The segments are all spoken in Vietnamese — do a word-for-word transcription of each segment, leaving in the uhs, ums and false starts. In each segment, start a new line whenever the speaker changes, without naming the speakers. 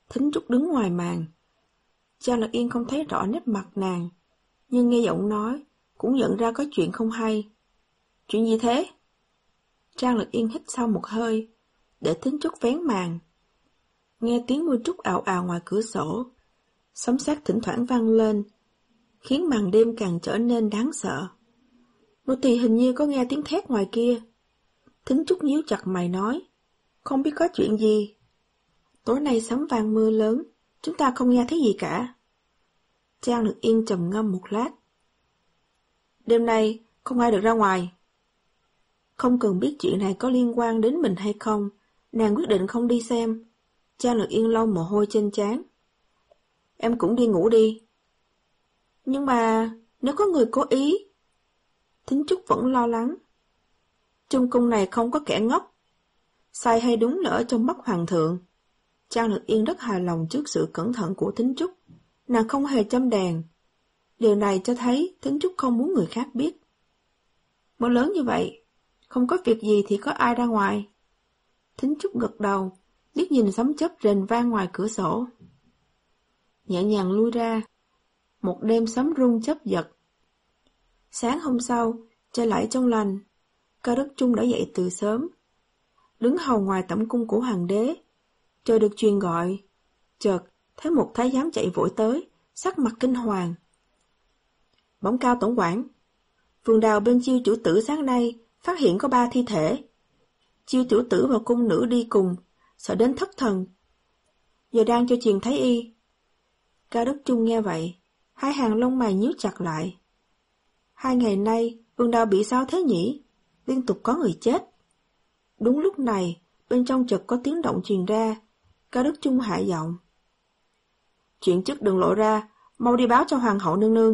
Thính Trúc đứng ngoài màn. Trang Lạc Yên không thấy rõ nét mặt nàng, nhưng nghe giọng nói, cũng nhận ra có chuyện không hay. Chuyện gì thế? Trang Lạc Yên hít sâu một hơi, để Thính Trúc vén màn. Nghe tiếng mưa trút ào ào ngoài cửa sổ, sấm sét thỉnh thoảng vang lên, khiến màn đêm càng trở nên đáng sợ. Nô tỳ hình như có nghe tiếng thét ngoài kia. Thính Trúc nhíu chặt mày nói, không biết có chuyện gì. Tối nay sấm vang mưa lớn, chúng ta không nghe thấy gì cả. Trang Lạc Yên trầm ngâm một lát. Đêm nay không ai được ra ngoài. Không cần biết chuyện này có liên quan đến mình hay không, nàng quyết định không đi xem. Trang Lạc Yên lau mồ hôi trên trán. Em cũng đi ngủ đi. Nhưng mà nếu có người cố ý. Thính Trúc vẫn lo lắng. Trong cung này không có kẻ ngốc. Sai hay đúng là ở trong mắt hoàng thượng. Trang Lạc Yên rất hài lòng trước sự cẩn thận của Thính Trúc. Nàng không hề châm đèn. Điều này cho thấy Thính Trúc không muốn người khác biết. Mưa lớn như vậy, không có việc gì thì có ai ra ngoài. Thính Trúc gật đầu, liếc nhìn sấm chớp rền vang ngoài cửa sổ. Nhẹ nhàng lui ra. Một đêm sấm rung chớp giật. Sáng hôm sau, trời lại trong lành. Cao Đức Trung đã dậy từ sớm. Đứng hầu ngoài tẩm cung của hoàng đế. Chờ được truyền gọi. Chợt, thấy một thái giám chạy vội tới, sắc mặt kinh hoàng. Bẩm Cao tổng quản. Vườn đào bên Chiêu chủ tử sáng nay phát hiện có ba thi thể. Chiêu chủ tử và cung nữ đi cùng, sợ đến thất thần. Giờ đang cho truyền thái y. Cao Đức Trung nghe vậy, hai hàng lông mày nhíu chặt lại. Hai ngày nay, vườn đào bị sao thế nhỉ? Liên tục có người chết. Đúng lúc này, bên trong chợt có tiếng động truyền ra. Cao Đức Trung hạ giọng. Chuyện trước đừng lộ ra, mau đi báo cho hoàng hậu nương nương.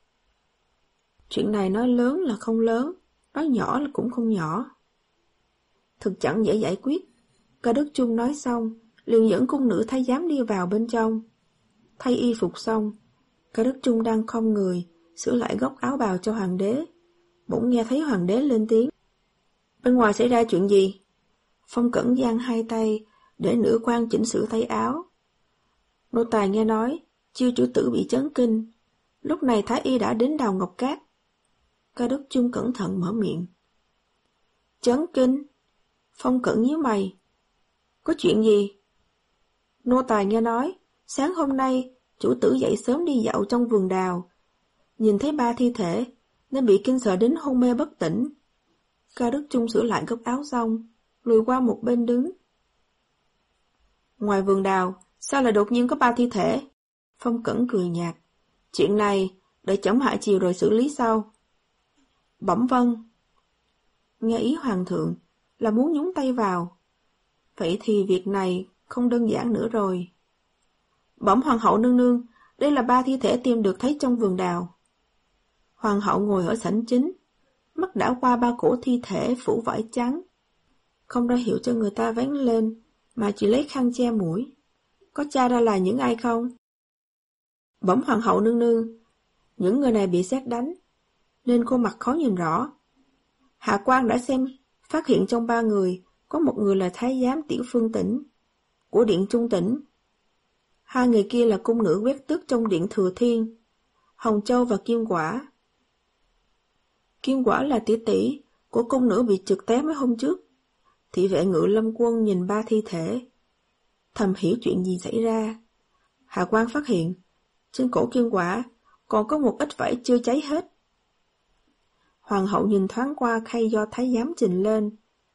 Chuyện này nói lớn là không lớn, nói nhỏ là cũng không nhỏ. Thực chẳng dễ giải quyết. Cao Đức Trung nói xong, liền dẫn cung nữ thái giám đi vào bên trong. Thay y phục xong, Cao Đức Trung đang khom người, sửa lại góc áo bào cho hoàng đế. Bỗng nghe thấy hoàng đế lên tiếng. Bên ngoài xảy ra chuyện gì? Phong Cẩn giang hai tay, để nữ quan chỉnh sửa tay áo. Nô tài nghe nói, Chiêu chủ tử bị chấn kinh. Lúc này thái y đã đến Đào Ngọc Cát. Cao Đức Trung cẩn thận mở miệng. Chấn kinh? Phong Cẩn nhíu mày. Có chuyện gì? Nô tài nghe nói, sáng hôm nay, chủ tử dậy sớm đi dạo trong vườn đào. Nhìn thấy ba thi thể, nên bị kinh sợ đến hôn mê bất tỉnh. Cao Đức Trung sửa lại góc áo xong, lùi qua một bên đứng. Ngoài vườn đào, sao lại đột nhiên có ba thi thể? Phong Cẩn cười nhạt. Chuyện này, để chấm hạ chiều rồi xử lý sau. Bẩm vâng. Nghe ý hoàng thượng, là muốn nhúng tay vào. Vậy thì việc này không đơn giản nữa rồi. Bẩm hoàng hậu nương nương, đây là ba thi thể tìm được thấy trong vườn đào. Hoàng hậu ngồi ở sảnh chính, mắt đảo qua ba cổ thi thể phủ vải trắng. Không ra hiệu cho người ta vén lên, mà chỉ lấy khăn che mũi. Có tra ra là những ai không? Bẩm hoàng hậu nương nương, những người này bị sét đánh, nên khuôn mặt khó nhìn rõ. Hạ quan đã xem, phát hiện trong ba người, có một người là thái giám Tiểu Phương Tĩnh, của điện Trung Tĩnh. Hai người kia là cung nữ quét tước trong điện Thừa Thiên, Hồng Châu và Kim Quả. Kim Quả là tỷ tỷ của cung nữ bị trượt té mấy hôm trước. Thị vệ Ngự Lâm Quân nhìn ba thi thể, thầm hiểu chuyện gì xảy ra. Hạ quan phát hiện, trên cổ Kim Quả còn có một ít vải chưa cháy hết. Hoàng hậu nhìn thoáng qua khay do thái giám trình lên.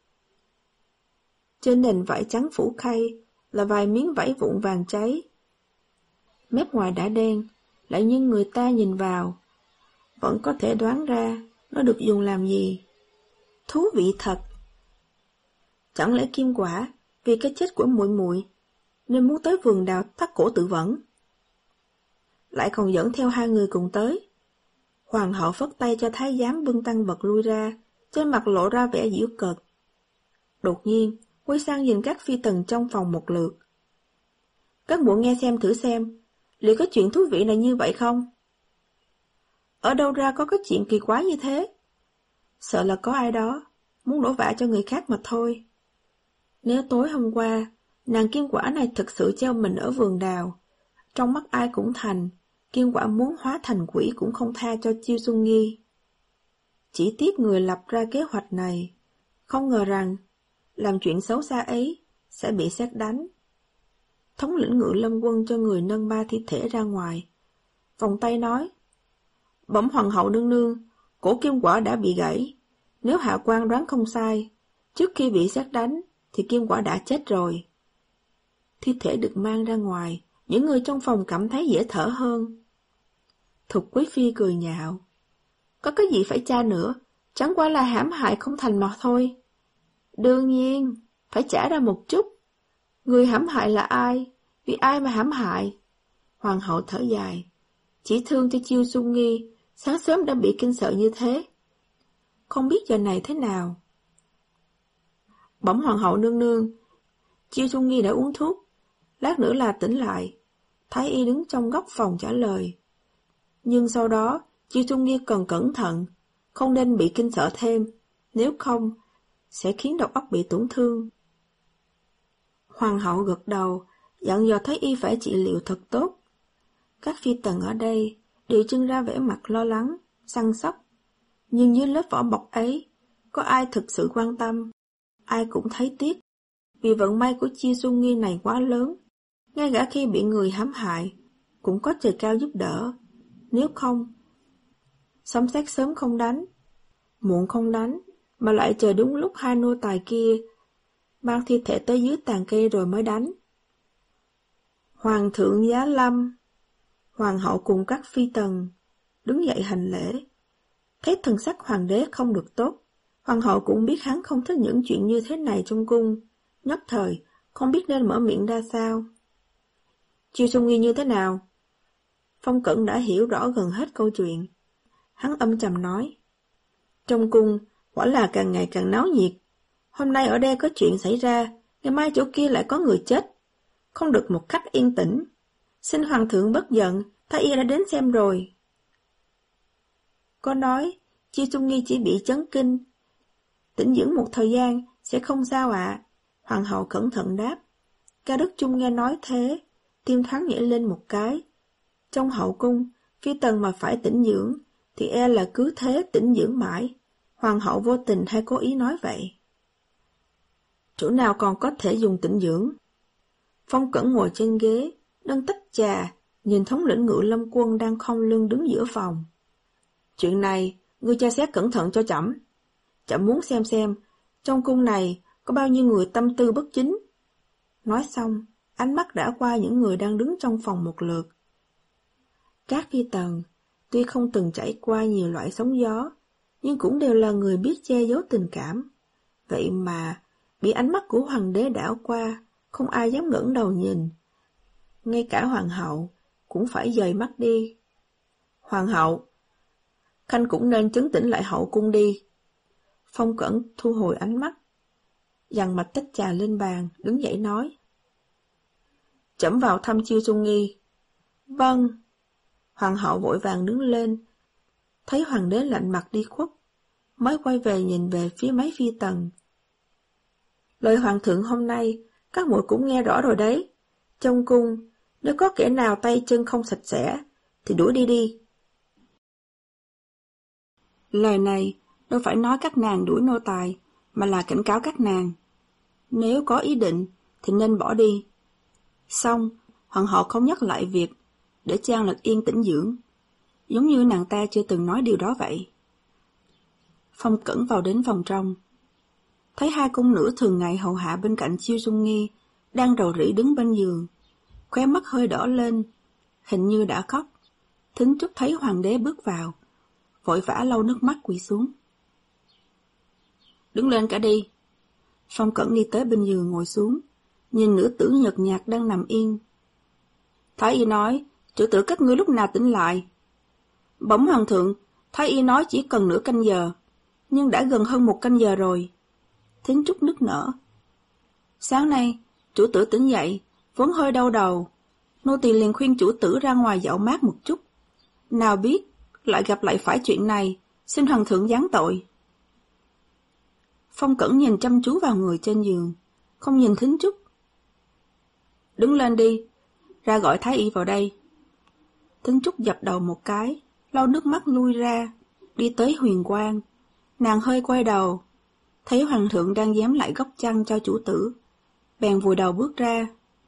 Trên nền vải trắng phủ khay là vài miếng vải vụn vàng cháy. Mép ngoài đã đen, lại nhưng người ta nhìn vào, vẫn có thể đoán ra nó được dùng làm gì. Thú vị thật. Chẳng lẽ Kim Quả vì cái chết của muội muội nên muốn tới vườn đào thắt cổ tự vẫn, lại còn dẫn theo hai người cùng tới. Hoàng hậu phất tay cho thái giám bưng tăng vật lui ra, trên mặt lộ ra vẻ giễu cợt. Đột nhiên, quay sang nhìn các phi tần trong phòng một lượt. Các muội nghe xem thử xem, liệu có chuyện thú vị này như vậy không? Ở đâu ra có cái chuyện kỳ quái như thế? Sợ là có ai đó muốn đổ vạ cho người khác mà thôi. Nếu tối hôm qua, Nàng Kim Quả này thực sự treo mình ở vườn đào. Trong mắt ai cũng thành, Kim Quả muốn hóa thành quỷ cũng không tha cho Chiêu Xuân Nghi. Chỉ tiếc người lập ra kế hoạch này, không ngờ rằng, làm chuyện xấu xa ấy, sẽ bị sét đánh. Thống lĩnh Ngự Lâm Quân cho người nâng ba thi thể ra ngoài. Vòng tay nói, bẩm hoàng hậu nương nương, cổ Kim Quả đã bị gãy. Nếu hạ quan đoán không sai, trước khi bị sét đánh, thì Kim Quả đã chết rồi. Thi thể được mang ra ngoài, những người trong phòng cảm thấy dễ thở hơn. Thục Quý Phi cười nhạo, có cái gì phải tra nữa, chẳng qua là hãm hại không thành mà thôi. Đương nhiên, phải trả ra một chút. Người hãm hại là ai? Vì ai mà hãm hại? Hoàng hậu thở dài, chỉ thương cho Chiêu Xuân Nghi, sáng sớm đã bị kinh sợ như thế. Không biết giờ này thế nào. Bẩm hoàng hậu nương nương, Chiêu Xuân Nghi đã uống thuốc, lát nữa là tỉnh lại. Thái y đứng trong góc phòng trả lời. Nhưng sau đó, Chiêu Xuân Nghi cần cẩn thận, không nên bị kinh sợ thêm, nếu không, sẽ khiến đầu óc bị tổn thương. Hoàng hậu gật đầu, dặn dò Thái y phải trị liệu thật tốt. Các phi tần ở đây đều trưng ra vẻ mặt lo lắng, săn sóc. Nhưng dưới lớp vỏ bọc ấy, có ai thực sự quan tâm? Ai cũng thấy tiếc, vì vận may của Chiêu Xuân Nghi này quá lớn. Ngay cả khi bị người hãm hại, cũng có trời cao giúp đỡ. Nếu không, sấm sét sớm không đánh, muộn không đánh, mà lại chờ đúng lúc hai nô tài kia mang thi thể tới dưới tàn cây rồi mới đánh. Hoàng thượng giá lâm. Hoàng hậu cùng các phi tần đứng dậy hành lễ. Thấy thần sắc hoàng đế không được tốt, hoàng hậu cũng biết hắn không thích những chuyện như thế này trong cung, nhất thời không biết nên mở miệng ra sao. Chiêu Xuân Nghi như thế nào? Phong Cẩn đã hiểu rõ gần hết câu chuyện. Hắn âm trầm nói, trong cung quả là càng ngày càng náo nhiệt. Hôm nay ở đây có chuyện xảy ra, ngày mai chỗ kia lại có người chết, không được một cách yên tĩnh. Xin hoàng thượng bất giận, Thái y đã đến xem rồi. Có nói Chiêu Xuân Nghi chỉ bị chấn kinh, tĩnh dưỡng một thời gian sẽ không sao ạ. À. Hoàng hậu cẩn thận đáp. Ca Đức Chung nghe nói thế, tim thoáng nhảy lên một cái. Trong hậu cung, phi tần mà phải tĩnh dưỡng, thì e là cứ thế tĩnh dưỡng mãi. Hoàng hậu vô tình hay cố ý nói vậy? Chỗ nào còn có thể dùng tĩnh dưỡng? Phong Cẩn ngồi trên ghế, nâng tách trà, nhìn thống lĩnh Ngự Lâm Quân đang khom lưng đứng giữa phòng. Chuyện này, ngươi tra xét cẩn thận cho trẫm. Trẫm muốn xem xem, trong cung này có bao nhiêu người tâm tư bất chính. Nói xong, ánh mắt đã qua những người đang đứng trong phòng một lượt. Các phi tần, tuy không từng trải qua nhiều loại sóng gió, nhưng cũng đều là người biết che giấu tình cảm. Vậy mà, bị ánh mắt của hoàng đế đảo qua, không ai dám ngẩng đầu nhìn. Ngay cả hoàng hậu cũng phải dời mắt đi. Hoàng hậu, Khanh cũng nên trấn tĩnh lại hậu cung đi. Phong Cẩn thu hồi ánh mắt, dằn mạch tách trà lên bàn, đứng dậy nói. Trẫm vào thăm Chiêu Xuân Nghi. Vâng. Hoàng hậu vội vàng đứng lên, thấy hoàng đế lạnh mặt đi khuất, mới quay về nhìn về phía mấy phi tần. Lời hoàng thượng hôm nay, các muội cũng nghe rõ rồi đấy. Trong cung, nếu có kẻ nào tay chân không sạch sẽ, thì đuổi đi đi. Lời này đâu phải nói các nàng đuổi nô tài, mà là cảnh cáo các nàng. Nếu có ý định, thì nên bỏ đi. Xong, hoàng hậu không nhắc lại việc để Trang Lật Yên tĩnh dưỡng, giống như nàng ta chưa từng nói điều đó vậy. Phong Cẩn vào đến phòng trong, thấy hai cung nữ thường ngày hầu hạ bên cạnh Chiêu Xuân Nghi đang rầu rĩ đứng bên giường, khóe mắt hơi đỏ lên, hình như đã khóc. Thính Trúc thấy hoàng đế bước vào, vội vã lau nước mắt quỳ xuống. Đứng lên cả đi. Phong Cẩn đi tới bên giường ngồi xuống, nhìn nữ tử nhợt nhạt đang nằm yên. Thái y nói, chủ tử các ngươi lúc nào tỉnh lại? Bẩm hoàng thượng, Thái y nói chỉ cần nửa canh giờ, nhưng đã gần hơn một canh giờ rồi. Thính Trúc nức nở. Sáng nay, chủ tử tỉnh dậy, vốn hơi đau đầu. Nô tỳ liền khuyên chủ tử ra ngoài dạo mát một chút. Nào biết, lại gặp lại phải chuyện này, xin hoàng thượng giáng tội. Phong Cẩn nhìn chăm chú vào người trên giường, không nhìn Thính Trúc. Đứng lên đi, ra gọi thái y vào đây. Thính Trúc dập đầu một cái, lau nước mắt lui ra, đi tới Huyền Quang. Nàng hơi quay đầu, thấy hoàng thượng đang dám lại góc chăn cho chủ tử, bèn vùi đầu bước ra.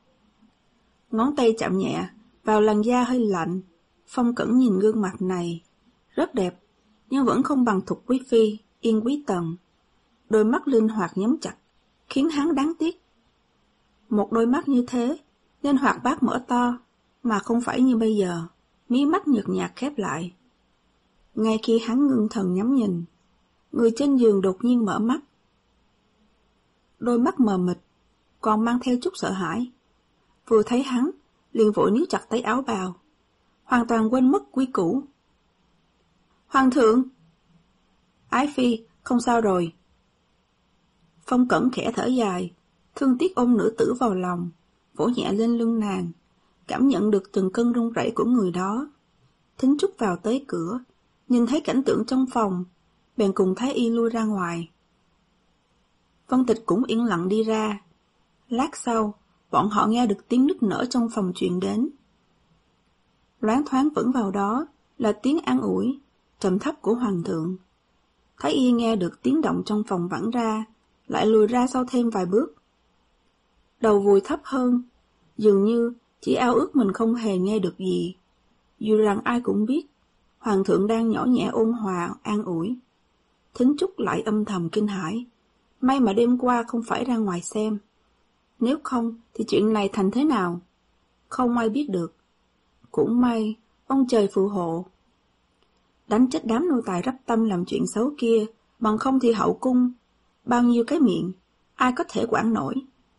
Ngón tay chạm nhẹ vào làn da hơi lạnh. Phong Cẩn nhìn gương mặt này, rất đẹp, nhưng vẫn không bằng Thục Quý Phi, Yên Quý Tần. Đôi mắt linh hoạt nhắm chặt, khiến hắn đáng tiếc. Một đôi mắt như thế, nên hoạt bát mở to, mà không phải như bây giờ, mí mắt nhợt nhạt khép lại. Ngay khi hắn ngưng thần nhắm nhìn, người trên giường đột nhiên mở mắt. Đôi mắt mờ mịt, còn mang theo chút sợ hãi. Vừa thấy hắn, liền vội níu chặt tay áo bào, hoàn toàn quên mất quy củ. Hoàng thượng! Ái Phi, không sao rồi. Phong Cẩn khẽ thở dài, thương tiếc ôm nữ tử vào lòng, vỗ nhẹ lên lưng nàng, cảm nhận được từng cơn run rẩy của người đó. Thính Trúc vào tới cửa, nhìn thấy cảnh tượng trong phòng, bèn cùng Thái Y lui ra ngoài. Vân Tịch cũng yên lặng đi ra. Lát sau, bọn họ nghe được tiếng nức nở trong phòng truyền đến. Loáng thoáng vững vào đó là tiếng an ủi, trầm thấp của hoàng thượng. Thái Y nghe được tiếng động trong phòng vẳng ra, lại lùi ra sau thêm vài bước. Đầu vùi thấp hơn, dường như chỉ ao ước mình không hề nghe được gì. Dù rằng ai cũng biết, hoàng thượng đang nhỏ nhẹ ôn hòa, an ủi. Thính Trúc lại âm thầm kinh hãi. May mà đêm qua không phải ra ngoài xem. Nếu không thì chuyện này thành thế nào? Không ai biết được. Cũng may, ông trời phù hộ. Đánh chết đám nô tài rắp tâm làm chuyện xấu kia, bằng không thì hậu cung, bao nhiêu cái miệng, ai có thể quản nổi.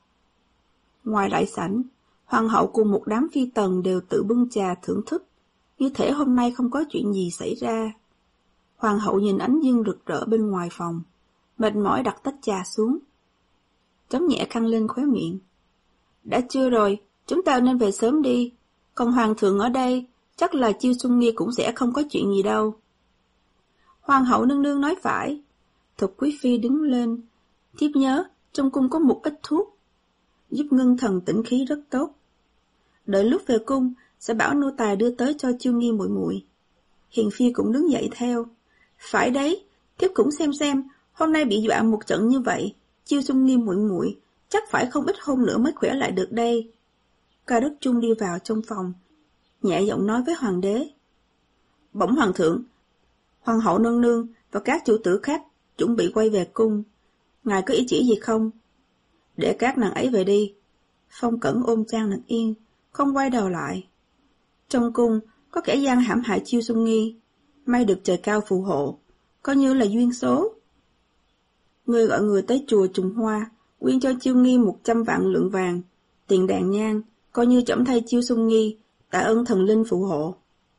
Ngoài đại sảnh, hoàng hậu cùng một đám phi tần đều tự bưng trà thưởng thức, như thể hôm nay không có chuyện gì xảy ra. Hoàng hậu nhìn ánh dương rực rỡ bên ngoài phòng, mệt mỏi đặt tách trà xuống, chấm nhẹ khăn lên khóe miệng. Đã trưa rồi, chúng ta nên về sớm đi, còn hoàng thượng ở đây, chắc là Chiêu Xuân Nghi cũng sẽ không có chuyện gì đâu. Hoàng hậu nương nương nói phải. Thục Quý Phi đứng lên. Thiếp nhớ, trong cung có một ít thuốc, giúp ngưng thần tĩnh khí rất tốt. Đợi lúc về cung, sẽ bảo nô tài đưa tới cho Chiêu Nghi muội muội. Hiền Phi cũng đứng dậy theo. Phải đấy, thiếp cũng xem xem, hôm nay bị dọa một trận như vậy, Chiêu Xuân Nghi muội muội chắc phải không ít hôm nữa mới khỏe lại được đây. Ca Đức Chung đi vào trong phòng, nhẹ giọng nói với hoàng đế. Bẩm hoàng thượng, hoàng hậu nương nương và các chủ tử khác chuẩn bị quay về cung. Ngài có ý chỉ gì không? Để các nàng ấy về đi. Phong Cẩn ôm Trang Nặc Yên, không quay đầu lại. Trong cung có kẻ gian hãm hại Chiêu Xuân Nghi, may được trời cao phù hộ, coi như là duyên số. Ngươi gọi người tới chùa Trùng Hoa, quyên cho Chiêu Nghi một trăm vạn lượng vàng, tiền đàn nhang, coi như trẫm thay Chiêu Xuân Nghi, tạ ơn thần linh phù hộ.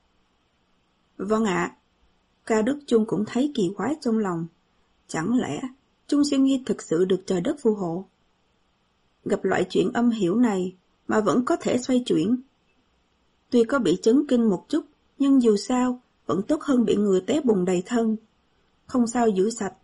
Vâng ạ. Ca Đức Chung cũng thấy kỳ quái trong lòng. Chẳng lẽ Chung Xuân Nghi thực sự được trời đất phù hộ? Gặp loại chuyện âm hiểu này mà vẫn có thể xoay chuyển. Tuy có bị chấn kinh một chút, nhưng dù sao vẫn tốt hơn bị người té bùn đầy thân. Không sao giữ sạch.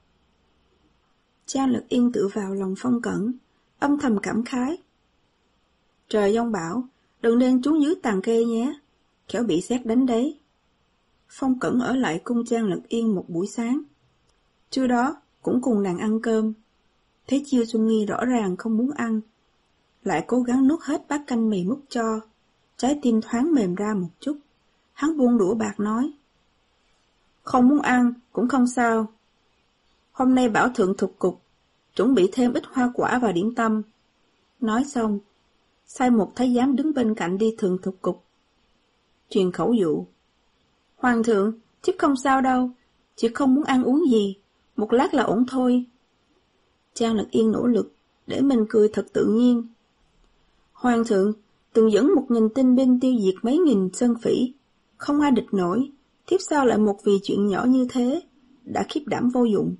Trang Lực Yên tựa vào lòng Phong Cẩn, âm thầm cảm khái. Trời giông bão, đừng nên trú dưới tàn cây nhé, khéo bị sét đánh đấy. Phong Cẩn ở lại cung Trang Lực Yên một buổi sáng. Trưa đó cũng cùng nàng ăn cơm. Thấy Chiêu Xuân Nghi rõ ràng không muốn ăn, lại cố gắng nuốt hết bát canh mì múc cho, trái tim thoáng mềm ra một chút. Hắn buông đũa bạc nói. Không muốn ăn cũng không sao. Hôm nay bảo thượng thục cục, chuẩn bị thêm ít hoa quả và điểm tâm. Nói xong, sai một thái giám đứng bên cạnh đi thượng thục cục. Truyền khẩu dụ. Hoàng thượng, thiếp không sao đâu, chỉ không muốn ăn uống gì, một lát là ổn thôi. Trang Lực Yên nỗ lực, để mình cười thật tự nhiên. Hoàng thượng, từng dẫn một nghìn tinh binh tiêu diệt mấy nghìn sơn phỉ, không ai địch nổi, thiếp sao lại một vì chuyện nhỏ như thế, đã khiếp đảm vô dụng.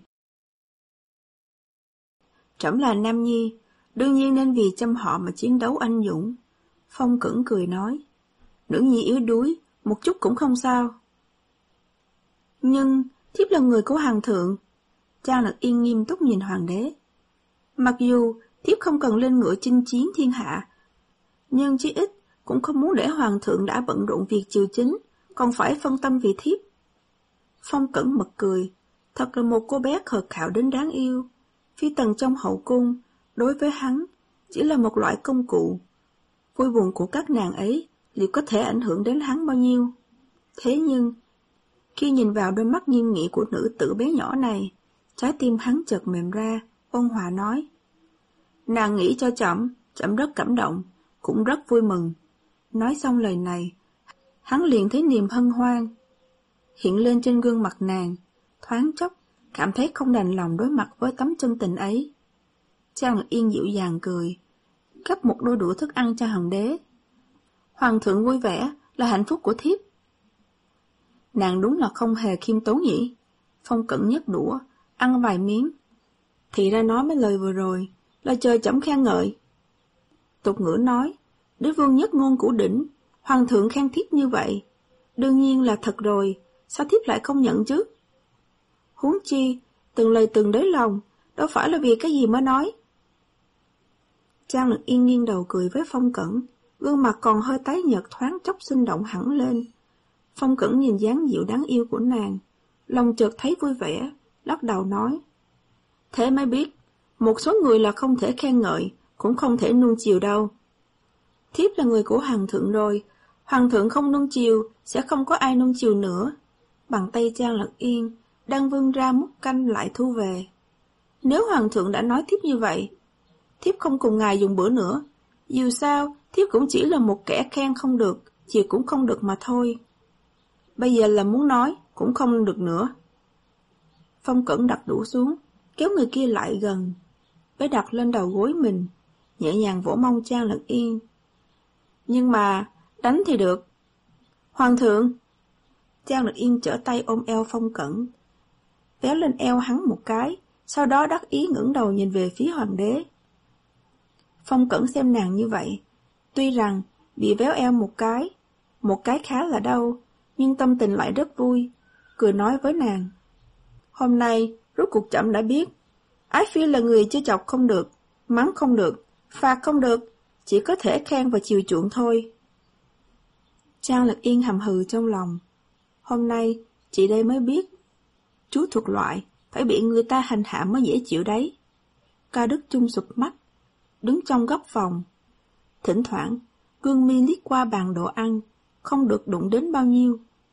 Trẫm là nam nhi, đương nhiên nên vì chăm họ mà chiến đấu anh dũng. Phong Cẩn cười nói, nữ nhi yếu đuối, một chút cũng không sao. Nhưng, thiếp là người của hoàng thượng. Trang Lực Yên nghiêm túc nhìn hoàng đế. Mặc dù thiếp không cần lên ngựa chinh chiến thiên hạ, nhưng chí ít cũng không muốn để hoàng thượng đã bận rộn việc triều chính, còn phải phân tâm vì thiếp. Phong Cẩn bật cười, thật là một cô bé khờ khạo đến đáng yêu. Phi tần trong hậu cung, đối với hắn, chỉ là một loại công cụ. Vui buồn của các nàng ấy liệu có thể ảnh hưởng đến hắn bao nhiêu? Thế nhưng, khi nhìn vào đôi mắt nghiêm nghị của nữ tử bé nhỏ này, trái tim hắn chợt mềm ra, ôn hòa nói. Nàng nghĩ cho trẫm, trẫm rất cảm động, cũng rất vui mừng. Nói xong lời này, hắn liền thấy niềm hân hoan hiện lên trên gương mặt nàng, thoáng chốc, cảm thấy không đành lòng đối mặt với tấm chân tình ấy. Trang Lực Yên dịu dàng cười, gắp một đôi đũa thức ăn cho hoàng đế. Hoàng thượng vui vẻ là hạnh phúc của thiếp. Nàng đúng là không hề khiêm tốn nhỉ? Phong Cẩn nhấc đũa, ăn vài miếng. Thì ra nói mấy lời vừa rồi là trời trẫm khen ngợi. Tục ngữ nói, đế vương nhất ngôn cửu đỉnh, hoàng thượng khen thiếp như vậy. Đương nhiên là thật rồi, sao thiếp lại không nhận chứ? Huống chi, từng lời từng đế lòng, đâu phải là vì cái gì mới nói. Trang Lực Yên nghiêng đầu cười với Phong Cẩn, gương mặt còn hơi tái nhợt thoáng chốc sinh động hẳn lên. Phong Cẩn nhìn dáng dịu đáng yêu của nàng, lòng chợt thấy vui vẻ, lắc đầu nói. Thế mới biết, một số người là không thể khen ngợi, cũng không thể nuông chiều đâu. Thiếp là người của hoàng thượng rồi, hoàng thượng không nuông chiều, sẽ không có ai nuông chiều nữa. Bàn tay Trang Lực Yên, đang vươn ra múc canh lại thu về. Nếu hoàng thượng đã nói thiếp như vậy, thiếp không cùng ngài dùng bữa nữa. Dù sao, thiếp cũng chỉ là một kẻ khen không được, chiều cũng không được mà thôi. Bây giờ là muốn nói, cũng không được nữa. Phong Cẩn đặt đũa xuống, kéo người kia lại gần, bế đặt lên đầu gối mình, nhẹ nhàng vỗ mông Trang Lực Yên. Nhưng mà, đánh thì được. Hoàng thượng! Trang Lực Yên trở tay ôm eo Phong Cẩn, véo lên eo hắn một cái, sau đó đắc ý ngẩng đầu nhìn về phía hoàng đế. Phong Cẩn xem nàng như vậy, tuy rằng bị véo eo một cái, một cái khá là đau, nhưng tâm tình lại rất vui, cười nói với nàng. Hôm nay, rốt cuộc trẫm đã biết, Ái Phi là người chơi chọc không được, mắng không được, phạt không được, chỉ có thể khen và chiều chuộng thôi. Trang Lực Yên hầm hừ trong lòng. Hôm nay, chị đây mới biết, chú thuộc loại, phải bị người ta hành hạ mới dễ chịu đấy. Ca Đức Chung sụp mắt, đứng trong góc phòng. Thỉnh thoảng, gương mi liếc qua bàn đồ ăn, không được đụng đến bao nhiêu.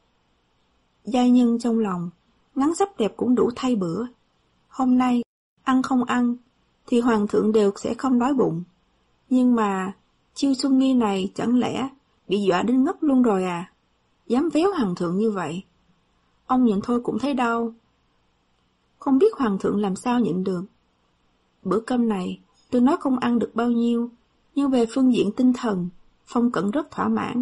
Giai nhân trong lòng, ngắn sắp đẹp cũng đủ thay bữa. Hôm nay, ăn không ăn, thì hoàng thượng đều sẽ không đói bụng. Nhưng mà, Chiêu Xuân Nghi này chẳng lẽ bị dọa đến ngất luôn rồi à? Dám véo hoàng thượng như vậy. Ông nhìn thôi cũng thấy đau. Không biết hoàng thượng làm sao nhịn được. Bữa cơm này, tôi nói không ăn được bao nhiêu, nhưng về phương diện tinh thần, Phong Cẩn rất thỏa mãn.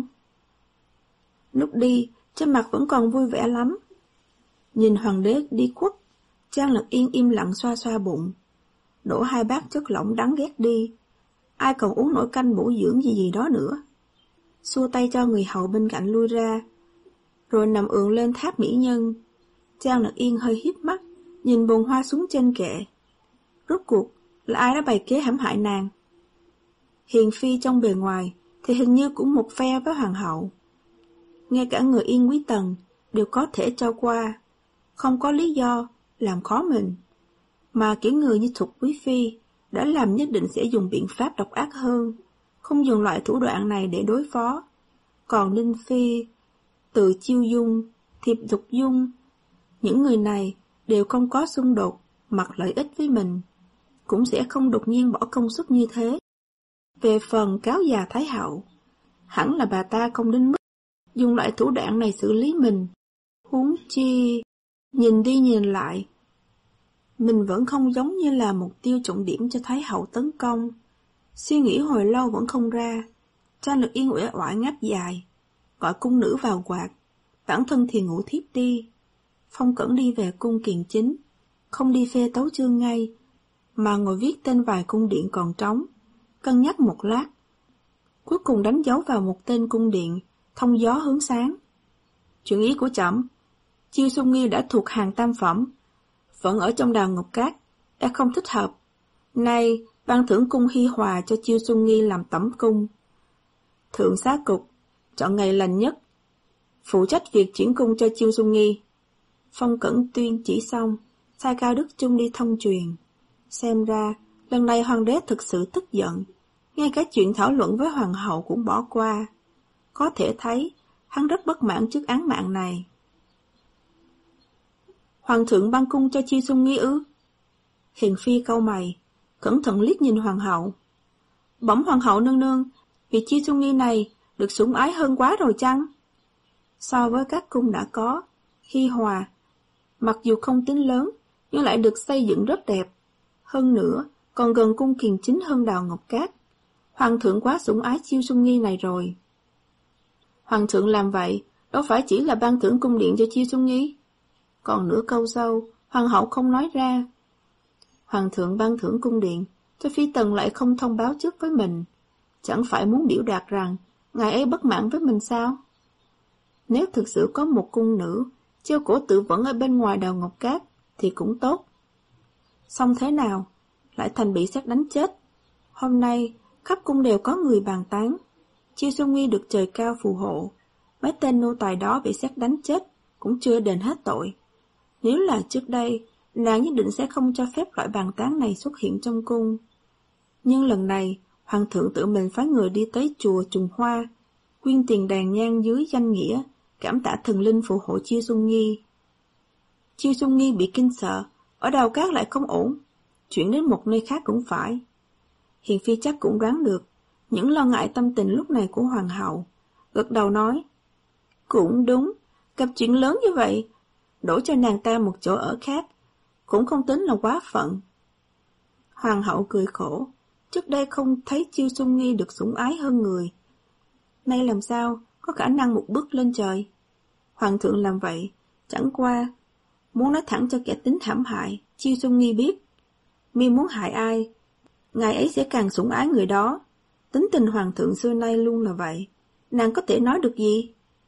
Lúc đi, trên mặt vẫn còn vui vẻ lắm. Nhìn hoàng đế đi khuất, Trang Lực Yên im lặng xoa xoa bụng, đổ hai bát chất lỏng đắng ghét đi. Ai còn uống nổi canh bổ dưỡng gì gì đó nữa. Xua tay cho người hầu bên cạnh lui ra, rồi nằm ườn lên tháp mỹ nhân. Trang Lực Yên hơi híp mắt, nhìn bồn hoa xuống trên kệ. Rốt cuộc là ai đã bày kế hãm hại nàng? Hiền phi trong bề ngoài thì hình như cũng một phe với hoàng hậu. Ngay cả người Yên Quý Tần đều có thể cho qua, không có lý do làm khó mình. Mà kiểu người như Thục Quý Phi đã làm nhất định sẽ dùng biện pháp độc ác hơn, không dùng loại thủ đoạn này để đối phó. Còn Ninh Phi, Từ Chiêu Dung, Thiệp Thục Dung, những người này đều không có xung đột mặt lợi ích với mình, cũng sẽ không đột nhiên bỏ công sức như thế. Về phần cáo già Thái Hậu, hẳn là bà ta không đến mức dùng loại thủ đoạn này xử lý mình. Huống chi, nhìn đi nhìn lại, mình vẫn không giống như là mục tiêu trọng điểm cho Thái Hậu tấn công. Suy nghĩ hồi lâu vẫn không ra. Trang Lực Yên uể oải ngáp dài, gọi cung nữ vào quạt, bản thân thì ngủ thiếp đi. Phong Cẩn đi về cung Kiền Chính, không đi phê tấu chương ngay, mà ngồi viết tên vài cung điện còn trống, cân nhắc một lát. Cuối cùng đánh dấu vào một tên cung điện, thông gió hướng sáng. Chuyện ý của trẫm, Chiêu Xuân Nghi đã thuộc hàng tam phẩm, vẫn ở trong đào Ngọc Cát, đã không thích hợp. Nay, ban thưởng cung Hi Hòa cho Chiêu Xuân Nghi làm tẩm cung. Thượng xá cục, chọn ngày lành nhất, phụ trách việc chuyển cung cho Chiêu Xuân Nghi. Phong Cẩn Tuyên chỉ xong, sai Cao Đức Chung đi thông truyền. Xem ra, lần này hoàng đế thực sự tức giận, ngay cả chuyện thảo luận với hoàng hậu cũng bỏ qua. Có thể thấy, hắn rất bất mãn trước án mạng này. Hoàng thượng ban cung cho Chiêu Xuân Nghi ư? Hiền phi cau mày, cẩn thận liếc nhìn hoàng hậu. Bẩm hoàng hậu nương nương, vì Chiêu Xuân Nghi này được sủng ái hơn quá rồi chăng? So với các cung đã có, Hi Hòa, mặc dù không tính lớn, nhưng lại được xây dựng rất đẹp. Hơn nữa, còn gần cung Kiền Chính hơn Đào Ngọc Cát. Hoàng thượng quá sủng ái Chiêu Xuân Nghi này rồi. Hoàng thượng làm vậy, đâu phải chỉ là ban thưởng cung điện cho Chiêu Xuân Nghi. Còn nửa câu sau, hoàng hậu không nói ra. Hoàng thượng ban thưởng cung điện, cho phi tần lại không thông báo trước với mình. Chẳng phải muốn biểu đạt rằng, ngài ấy bất mãn với mình sao? Nếu thực sự có một cung nữ, treo cổ tự vẫn ở bên ngoài Đào Ngọc Cát, thì cũng tốt. Xong thế nào, lại thành bị sét đánh chết. Hôm nay, khắp cung đều có người bàn tán. Chiêu Xuân Nghi được trời cao phù hộ, mấy tên nô tài đó bị sét đánh chết, cũng chưa đền hết tội. Nếu là trước đây, nàng nhất định sẽ không cho phép loại bàn tán này xuất hiện trong cung. Nhưng lần này, hoàng thượng tự mình phái người đi tới chùa Trùng Hoa, quyên tiền đàn nhang dưới danh nghĩa, cảm tạ thần linh phù hộ Chiêu Xuân Nghi. Chiêu Xuân Nghi bị kinh sợ, ở Đào Cát lại không ổn, chuyển đến một nơi khác cũng phải. Hiền phi chắc cũng đoán được những lo ngại tâm tình lúc này của hoàng hậu, gật đầu nói, cũng đúng, gặp chuyện lớn như vậy, đổ cho nàng ta một chỗ ở khác, cũng không tính là quá phận. Hoàng hậu cười khổ, trước đây không thấy Chiêu Xuân Nghi được sủng ái hơn người, nay làm sao có khả năng một bước lên trời. Hoàng thượng làm vậy, chẳng qua muốn nói thẳng cho kẻ tính hãm hại Chiêu Xuân Nghi biết, mi muốn hại ai, ngài ấy sẽ càng sủng ái người đó. Tính tình hoàng thượng xưa nay luôn là vậy, nàng có thể nói được gì?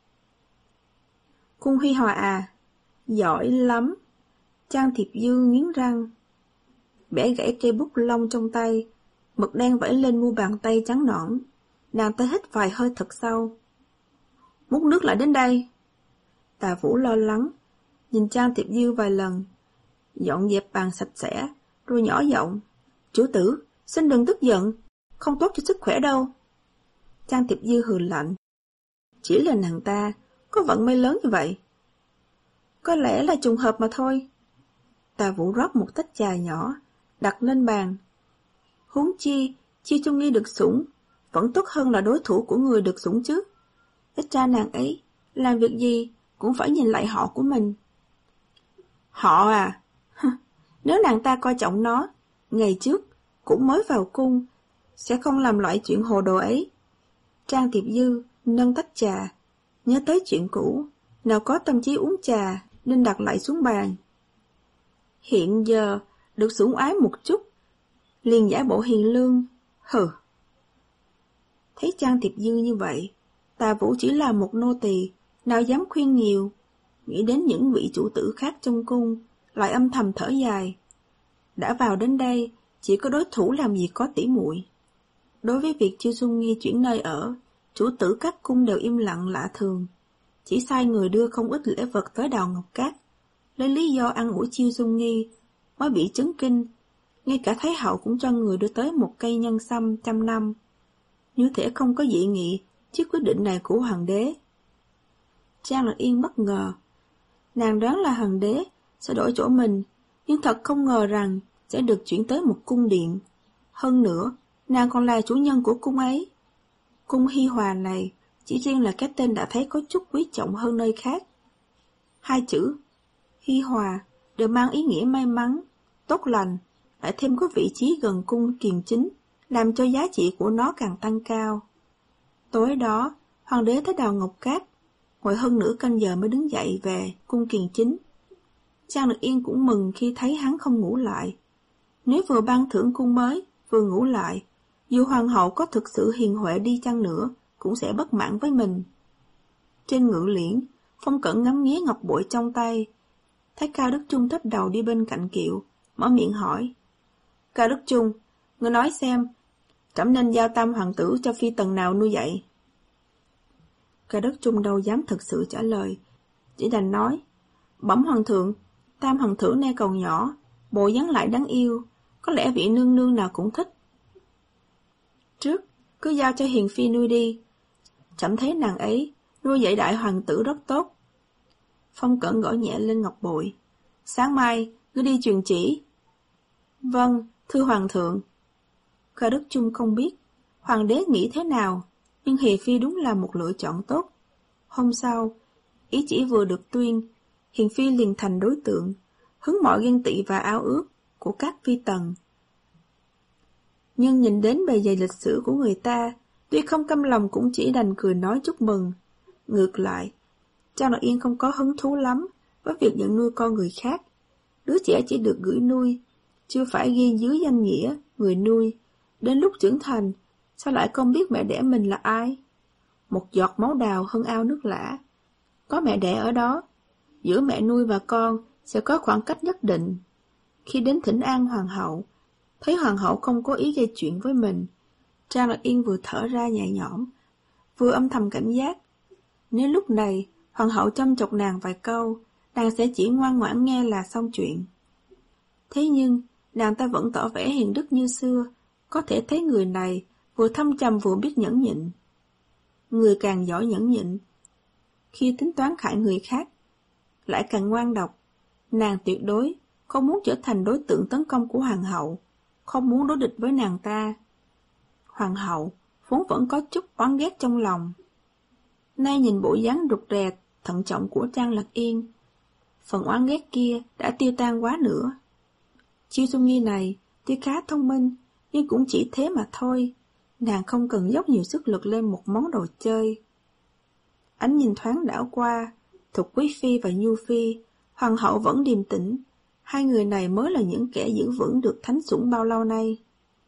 Cung Hi Hòa à, giỏi lắm. Trang Thiệp Dư nghiến răng, bẻ gãy cây bút lông trong tay, mực đen vẫy lên mu bàn tay trắng nõn. Nàng ta hít vài hơi thật sâu. Múc nước lại đến đây. Tà Vũ lo lắng, nhìn Trang Thiệp Dư vài lần, dọn dẹp bàn sạch sẽ, rồi nhỏ giọng, chủ tử, xin đừng tức giận, không tốt cho sức khỏe đâu. Trang Thiệp Dư hừ lạnh, chỉ là nàng ta có vận may lớn như vậy. Có lẽ là trùng hợp mà thôi. Tà Vũ rót một tách trà nhỏ, đặt lên bàn. Huống chi, Chiêu Xuân Nghi được sủng, vẫn tốt hơn là đối thủ của người được sủng chứ. Ít ra nàng ấy, làm việc gì cũng phải nhìn lại họ của mình. Họ à? Nếu nàng ta coi trọng nó, ngày trước cũng mới vào cung, sẽ không làm loại chuyện hồ đồ ấy. Trang Thiệp Dư nâng tách trà, nhớ tới chuyện cũ, nào có tâm trí uống trà nên đặt lại xuống bàn. Hiện giờ được sủng ái một chút, liền giả bộ hiền lương, hừ. Thấy Trang Thiệp Dư như vậy, Tà Vũ chỉ là một nô tỳ, nào dám khuyên nhiều. Nghĩ đến những vị chủ tử khác trong cung, lại âm thầm thở dài. Đã vào đến đây, chỉ có đối thủ làm gì có tỉ muội. Đối với việc Chiêu Xuân Nghi chuyển nơi ở, chủ tử các cung đều im lặng lạ thường, chỉ sai người đưa không ít lễ vật tới Đào Ngọc Cát, lấy lý do ăn ủi Chiêu Xuân Nghi, mới bị chấn kinh. Ngay cả Thái hậu cũng cho người đưa tới một cây nhân sâm trăm năm. Như thể không có dị nghị trước quyết định này của hoàng đế. Trang Lạc Yên bất ngờ. Nàng đoán là hoàng đế sẽ đổi chỗ mình, nhưng thật không ngờ rằng sẽ được chuyển tới một cung điện. Hơn nữa, nàng còn là chủ nhân của cung ấy. Cung Hi Hòa này chỉ riêng là cái tên đã thấy có chút quý trọng hơn nơi khác. Hai chữ Hi Hòa đều mang ý nghĩa may mắn, tốt lành, lại thêm có vị trí gần cung Kiền Chính, làm cho giá trị của nó càng tăng cao. Tối đó, hoàng đế tới Đào Ngọc Cát, ngồi hơn nửa canh giờ mới đứng dậy về cung Kiền Chính. Trang Lực Yên cũng mừng khi thấy hắn không ngủ lại. Nếu vừa ban thưởng cung mới, vừa ngủ lại, dù hoàng hậu có thực sự hiền huệ đi chăng nữa, cũng sẽ bất mãn với mình. Trên ngự liễn, Phong Cẩn ngắm nghía ngọc bội trong tay, thấy Cao Đức Trung thấp đầu đi bên cạnh kiệu, mở miệng hỏi. Cao Đức Trung, ngươi nói xem, trẫm nên giao tam hoàng tử cho phi tần nào nuôi dạy? Ca Đức Trung đâu dám thực sự trả lời, chỉ đành nói, bẩm hoàng thượng, tam hoàng thượng nay còn nhỏ, bộ dáng lại đáng yêu, có lẽ vị nương nương nào cũng thích. Trước, cứ giao cho hiền phi nuôi đi, chậm thấy nàng ấy nuôi dạy đại hoàng tử rất tốt. Phong Cẩn gõ nhẹ lên ngọc bội, sáng mai cứ đi truyền chỉ. Vâng, thưa hoàng thượng. Ca Đức Trung không biết hoàng đế nghĩ thế nào, nhưng Hiền Phi đúng là một lựa chọn tốt. Hôm sau, ý chỉ vừa được tuyên, Hiền Phi liền thành đối tượng, hứng mọi ghen tị và ao ước của các phi tần. Nhưng nhìn đến bề dày lịch sử của người ta, tuy không căm lòng cũng chỉ đành cười nói chúc mừng. Ngược lại, Trang Lạc Yên không có hứng thú lắm với việc nhận nuôi con người khác. Đứa trẻ chỉ được gửi nuôi, chưa phải ghi dưới danh nghĩa người nuôi. Đến lúc trưởng thành, sao lại không biết mẹ đẻ mình là ai? Một giọt máu đào hơn ao nước lã. Có mẹ đẻ ở đó, giữa mẹ nuôi và con sẽ có khoảng cách nhất định. Khi đến thỉnh an hoàng hậu, thấy hoàng hậu không có ý gây chuyện với mình, Trang Lạc Yên vừa thở ra nhẹ nhõm, vừa âm thầm cảnh giác. Nếu lúc này hoàng hậu chăm chọc nàng vài câu, nàng sẽ chỉ ngoan ngoãn nghe là xong chuyện. Thế nhưng, nàng ta vẫn tỏ vẻ hiền đức như xưa, có thể thấy người này vừa thâm trầm vừa biết nhẫn nhịn. Người càng giỏi nhẫn nhịn, khi tính toán hại người khác, lại càng ngoan độc. Nàng tuyệt đối không muốn trở thành đối tượng tấn công của hoàng hậu, không muốn đối địch với nàng ta. Hoàng hậu vốn vẫn có chút oán ghét trong lòng. Nay nhìn bộ dáng rụt rè, thận trọng của Trang Lạc Yên, phần oán ghét kia đã tiêu tan quá nữa. Chiêu Xuân Nghi này tuy khá thông minh, nhưng cũng chỉ thế mà thôi. Nàng không cần dốc nhiều sức lực lên một món đồ chơi. Ánh nhìn thoáng đảo qua, Thục Quý Phi và Nhu Phi, hoàng hậu vẫn điềm tĩnh. Hai người này mới là những kẻ giữ vững được thánh sủng bao lâu nay.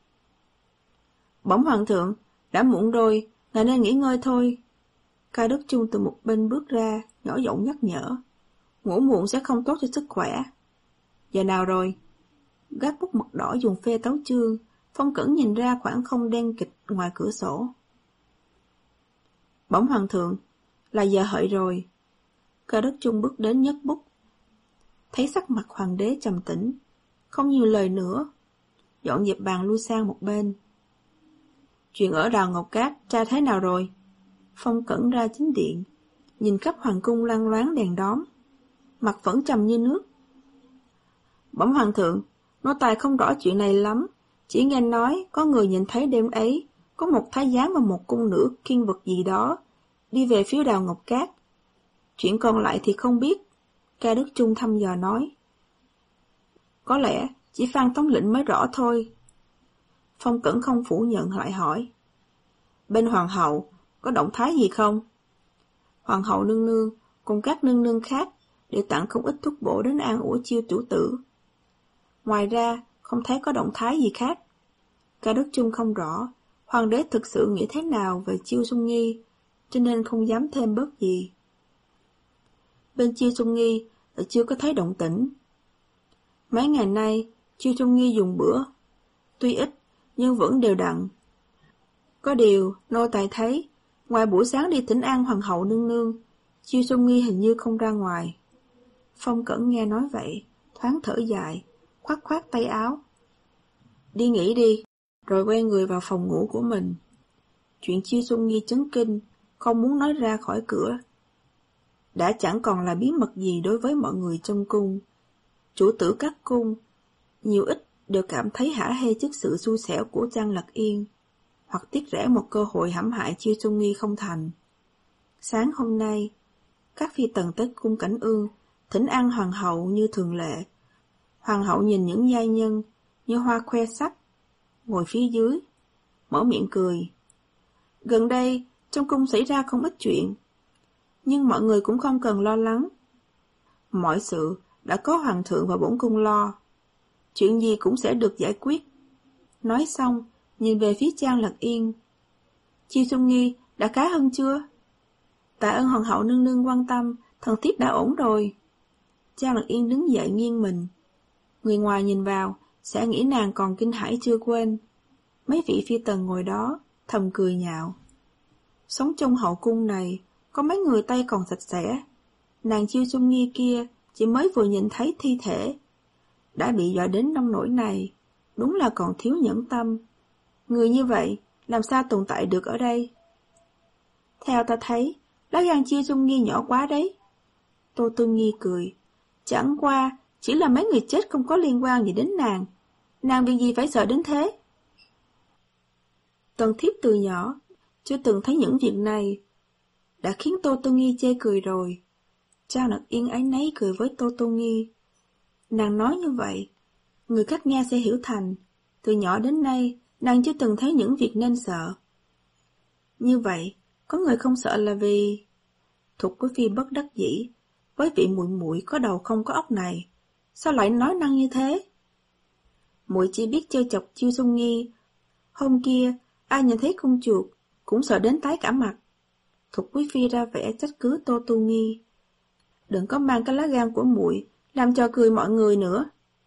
Bẩm hoàng thượng, đã muộn rồi, ngài nên nghỉ ngơi thôi. Ca Đức Trung từ một bên bước ra, nhỏ giọng nhắc nhở. Ngủ muộn sẽ không tốt cho sức khỏe. Giờ nào rồi? Gác bút mực đỏ dùng phê tấu chương, Phong Cẩn nhìn ra khoảng không đen kịch ngoài cửa sổ. Bẩm hoàng thượng, là giờ hợi rồi. Ca Đức Trung bước đến nhấc bút. Thấy sắc mặt hoàng đế trầm tĩnh, không nhiều lời nữa, dọn dẹp bàn lui sang một bên. Chuyện ở Đào Ngọc Cát tra thế nào rồi? Phong Cẩn ra chính điện, nhìn khắp hoàng cung loang loáng đèn đóm, mặt vẫn trầm như nước. Bẩm hoàng thượng, nô tài không rõ chuyện này lắm, chỉ nghe nói có người nhìn thấy đêm ấy có một thái giám và một cung nữ kiêng vật gì đó đi về phía Đào Ngọc Cát. Chuyện còn lại thì không biết. Ca Đức Trung thăm dò nói. Có lẽ chỉ Phan thống lĩnh mới rõ thôi. Phong Cẩn không phủ nhận lại hỏi. Bên hoàng hậu có động thái gì không? Hoàng hậu nương nương cùng các nương nương khác đều tặng không ít thuốc bổ đến an ủi Chiêu chủ tử. Ngoài ra không thấy có động thái gì khác. Ca Đức Trung không rõ hoàng đế thực sự nghĩ thế nào về Chiêu Xuân Nghi, cho nên không dám thêm bớt gì. Bên Chiêu Xuân Nghi là chưa có thấy động tĩnh. Mấy ngày nay Chiêu Xuân Nghi dùng bữa, tuy ít nhưng vẫn đều đặn. Có điều nô tài thấy, ngoài buổi sáng đi thỉnh an hoàng hậu nương nương, Chiêu Xuân Nghi hình như không ra ngoài. Phong Cẩn nghe nói vậy, thoáng thở dài, khoác khoác tay áo. Đi nghỉ đi, rồi quay người vào phòng ngủ của mình. Chuyện Chiêu Xuân Nghi chấn kinh, không muốn nói ra khỏi cửa. Đã chẳng còn là bí mật gì đối với mọi người trong cung. Chủ tử các cung, nhiều ít đều cảm thấy hả hê trước sự xui xẻo của Trang Lạc Yên, hoặc tiếc rẻ một cơ hội hãm hại Chiêu Xuân Nghi không thành. Sáng hôm nay, các phi tần tới cung Cảnh Ương, thỉnh an hoàng hậu như thường lệ. Hoàng hậu nhìn những giai nhân như hoa khoe sắc, ngồi phía dưới, mở miệng cười. Gần đây, trong cung xảy ra không ít chuyện, nhưng mọi người cũng không cần lo lắng. Mọi sự đã có hoàng thượng và bổn cung lo, chuyện gì cũng sẽ được giải quyết. Nói xong, nhìn về phía Trang Lạc Yên. Chiêu Xuân Nghi đã khá hơn chưa? Tạ ơn hoàng hậu nương nương quan tâm, thần thiếp đã ổn rồi. Trang Lạc Yên đứng dậy nghiêng mình. Người ngoài nhìn vào, sẽ nghĩ nàng còn kinh hãi chưa quên. Mấy vị phi tần ngồi đó, thầm cười nhạo. Sống trong hậu cung này, có mấy người tay còn sạch sẽ. Nàng Chiêu Xuân Nghi kia chỉ mới vừa nhìn thấy thi thể, đã bị dọa đến nông nỗi này, đúng là còn thiếu nhẫn tâm. Người như vậy, làm sao tồn tại được ở đây? Theo ta thấy, lá gan Chiêu Xuân Nghi nhỏ quá đấy. Tô Tư Nghi cười. Chẳng qua, chỉ là mấy người chết không có liên quan gì đến nàng. Nàng việc gì phải sợ đến thế? Tần Thiếp từ nhỏ, chưa từng thấy những việc này, đã khiến Tô Tư Nghi chê cười rồi. Trang Lật Yên áy náy cười với Tô Tư Nghi. Nàng nói như vậy, người khác nghe sẽ hiểu thành, từ nhỏ đến nay, nàng chưa từng thấy những việc nên sợ. Như vậy, có người không sợ là vì... Thục Quý Phi bất đắc dĩ, với vị muội muội có đầu không có óc này, sao lại nói năng như thế? Muội chỉ biết chơi chọc Chiêu Xuân Nghi. Hôm kia, ai nhìn thấy con chuột, cũng sợ đến tái cả mặt. Thục Quý Phi ra vẻ trách cứ Tô Tu Nghi. Đừng có mang cái lá gan của muội làm cho cười mọi người nữa.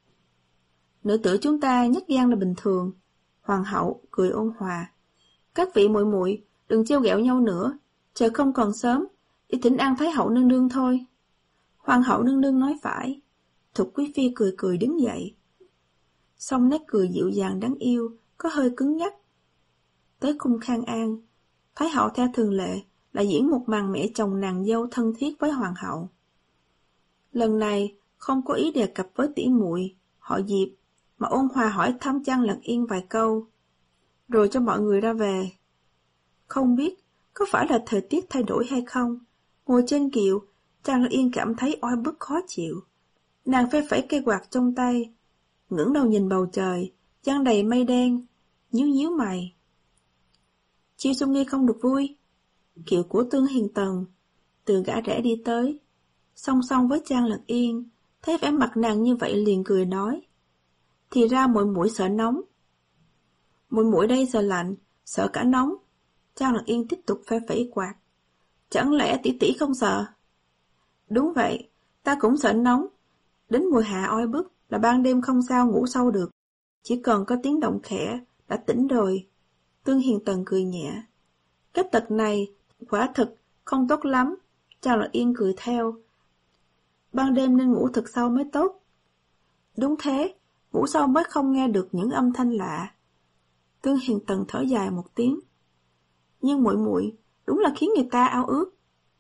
Nữ tử chúng ta nhát gan là bình thường. Hoàng hậu cười ôn hòa. Các vị muội muội đừng trêu ghẹo nhau nữa, trời không còn sớm, đi thỉnh an Thái hậu nương nương thôi. Hoàng hậu nương nương nói phải. Thục Quý Phi cười cười đứng dậy. Song nét cười dịu dàng đáng yêu, có hơi cứng nhắc. Tới cung Khang An, Thái hậu theo thường lệ là diễn một màn mẹ chồng nàng dâu thân thiết với hoàng hậu. Lần này không có ý đề cập với tỷ muội họ Diệp, mà ôn hòa hỏi thăm Trang Lật Yên vài câu, rồi cho mọi người ra về. Không biết có phải là thời tiết thay đổi hay không, ngồi trên kiệu, Trang Lật Yên cảm thấy oi bức khó chịu. Nàng phe phẩy cây quạt trong tay, ngẩng đầu nhìn bầu trời, trăng đầy mây đen, nhíu nhíu mày. Chiêu Xuân Nghi không được vui. Kiệu của Tương Hiền Tần từ gã rẽ đi tới, song song với Trang Lật Yên, thấy vẻ mặt nàng như vậy liền cười nói: thì ra muội muội sợ nóng. Muội muội đây giờ lạnh, sợ cả nóng. Trang Lật Yên tiếp tục phe phẩy quạt. Chẳng lẽ tỷ tỷ không sợ? Đúng vậy, ta cũng sợ nóng. Đến mùa hạ oi bức là ban đêm không sao ngủ sâu được, chỉ cần có tiếng động khẽ đã tỉnh rồi. Tương Hiền Tần cười nhẹ. Cái tật này quả thực không tốt lắm. Trang Lật Yên cười theo. Ban đêm nên ngủ thật sâu mới tốt. Đúng thế, ngủ sâu mới không nghe được những âm thanh lạ. Tương Hiền Tần thở dài một tiếng. Nhưng muội muội đúng là khiến người ta ao ước.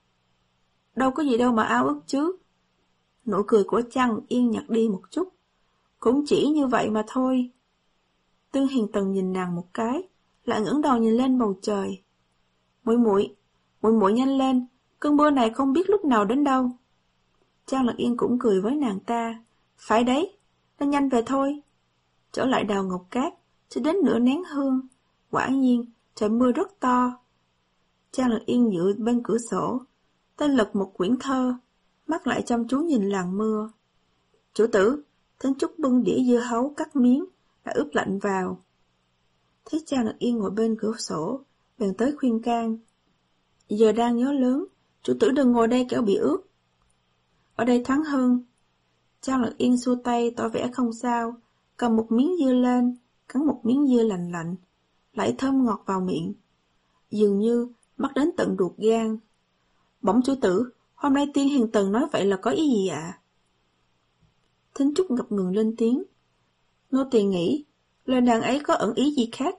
Đâu có gì đâu mà ao ước chứ. Nụ cười của Trang Lật Yên nhạt đi một chút. Cũng chỉ như vậy mà thôi. Tương Hiền Tần nhìn nàng một cái, lại ngẩng đầu nhìn lên bầu trời. Muội muội, muội muội nhanh lên, cơn mưa này không biết lúc nào đến đâu. Trang Lật Yên cũng cười với nàng ta. Phải đấy, ta nhanh về thôi. Trở lại Đào Ngọc Cát, cho đến nửa nén hương. Quả nhiên, trời mưa rất to. Trang Lật Yên dựa bên cửa sổ, tay lật một quyển thơ, mắt lại chăm chú nhìn làn mưa. Chủ tử, Thính Trúc bưng đĩa dưa hấu cắt miếng, đã ướp lạnh vào. Thấy Trang Lật Yên ngồi bên cửa sổ, bèn tới khuyên can. Giờ đang gió lớn, chủ tử đừng ngồi đây kẻo bị ướt. Ở đây thoáng hơn. Trang Lật Yên xua tay tỏ vẻ không sao, cầm một miếng dưa lên, cắn một miếng dưa lạnh lạnh, lại thơm ngọt vào miệng. Dường như mắc đến tận ruột gan. Bỗng chủ tử, hôm nay Tiên Hiền Tần nói vậy là có ý gì ạ? À? Thính Trúc ngập ngừng lên tiếng. Nô tỳ nghĩ, lời nàng ấy có ẩn ý gì khác.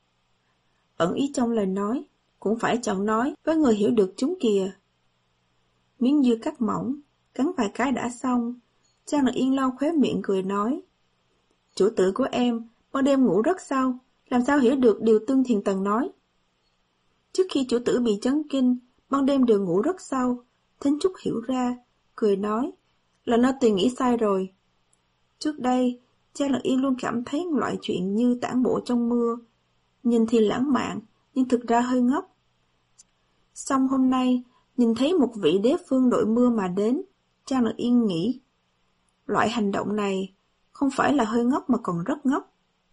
Ẩn ý trong lời nói, cũng phải chọn nói với người hiểu được chúng kìa. Miếng dưa cắt mỏng, cắn vài cái đã xong. Trang Lật Yên lau khóe miệng cười nói. Chủ tử của em, ban đêm ngủ rất sâu, làm sao hiểu được điều Tương Hiền Tần nói. Trước khi chủ tử bị chấn kinh, ban đêm đều ngủ rất sâu. Thính Trúc hiểu ra, cười nói, là nô tỳ nghĩ sai rồi. Trước đây, Trang Lật Yên luôn cảm thấy loại chuyện như tản bộ trong mưa, nhìn thì lãng mạn, nhưng thực ra hơi ngốc. Xong hôm nay, nhìn thấy một vị đế phương đội mưa mà đến, Trang Lật Yên nghĩ, loại hành động này không phải là hơi ngốc mà còn rất ngốc.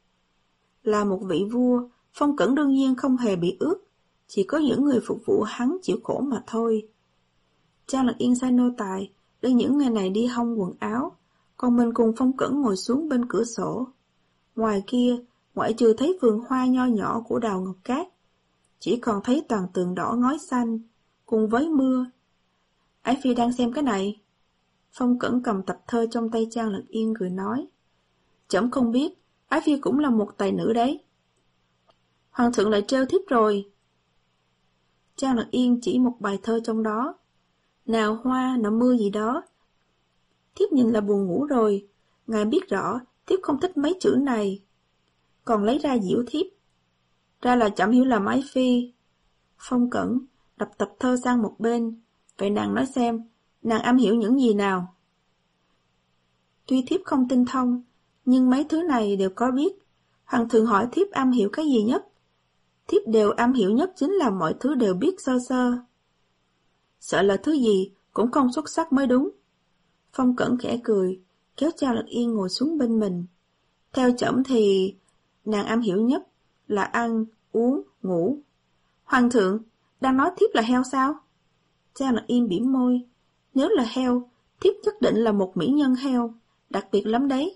Là một vị vua, Phong Cẩn đương nhiên không hề bị ướt, chỉ có những người phục vụ hắn chịu khổ mà thôi. Trang Lật Yên sai nô tài đưa những người này đi hong quần áo, còn mình cùng Phong Cẩn ngồi xuống bên cửa sổ. Ngoài kia, ngoại trừ thấy vườn hoa nho nhỏ của Đào Ngọc Cát, chỉ còn thấy toàn tường đỏ ngói xanh, cùng với mưa. Ái Phi đang xem cái này. Phong Cẩn cầm tập thơ trong tay Trang Lật Yên cười nói. Trẫm không biết, Ái Phi cũng là một tài nữ đấy. Hoàng thượng lại trêu thiếp rồi. Trang Lật Yên chỉ một bài thơ trong đó. Nào hoa, nào mưa gì đó. Thiếp nhìn là buồn ngủ rồi. Ngài biết rõ, thiếp không thích mấy chữ này. Còn lấy ra giễu thiếp. Ra là trẫm hiểu lầm Ái Phi. Phong Cẩn đập tập thơ sang một bên. Vậy nàng nói xem, nàng am hiểu những gì nào? Tuy thiếp không tinh thông, nhưng mấy thứ này đều có biết. Hoàng thượng hỏi thiếp am hiểu cái gì nhất? Thiếp đều am hiểu nhất chính là mọi thứ đều biết sơ sơ. Sợ là thứ gì cũng không xuất sắc mới đúng. Phong Cẩn khẽ cười, kéo Trang Lật Yên ngồi xuống bên mình. Theo trẫm thì nàng am hiểu nhất là ăn, uống, ngủ. Hoàng thượng, đang nói thiếp là heo sao? Trang Lật Yên bĩm môi. Nếu là heo, thiếp nhất định là một mỹ nhân heo, đặc biệt lắm đấy.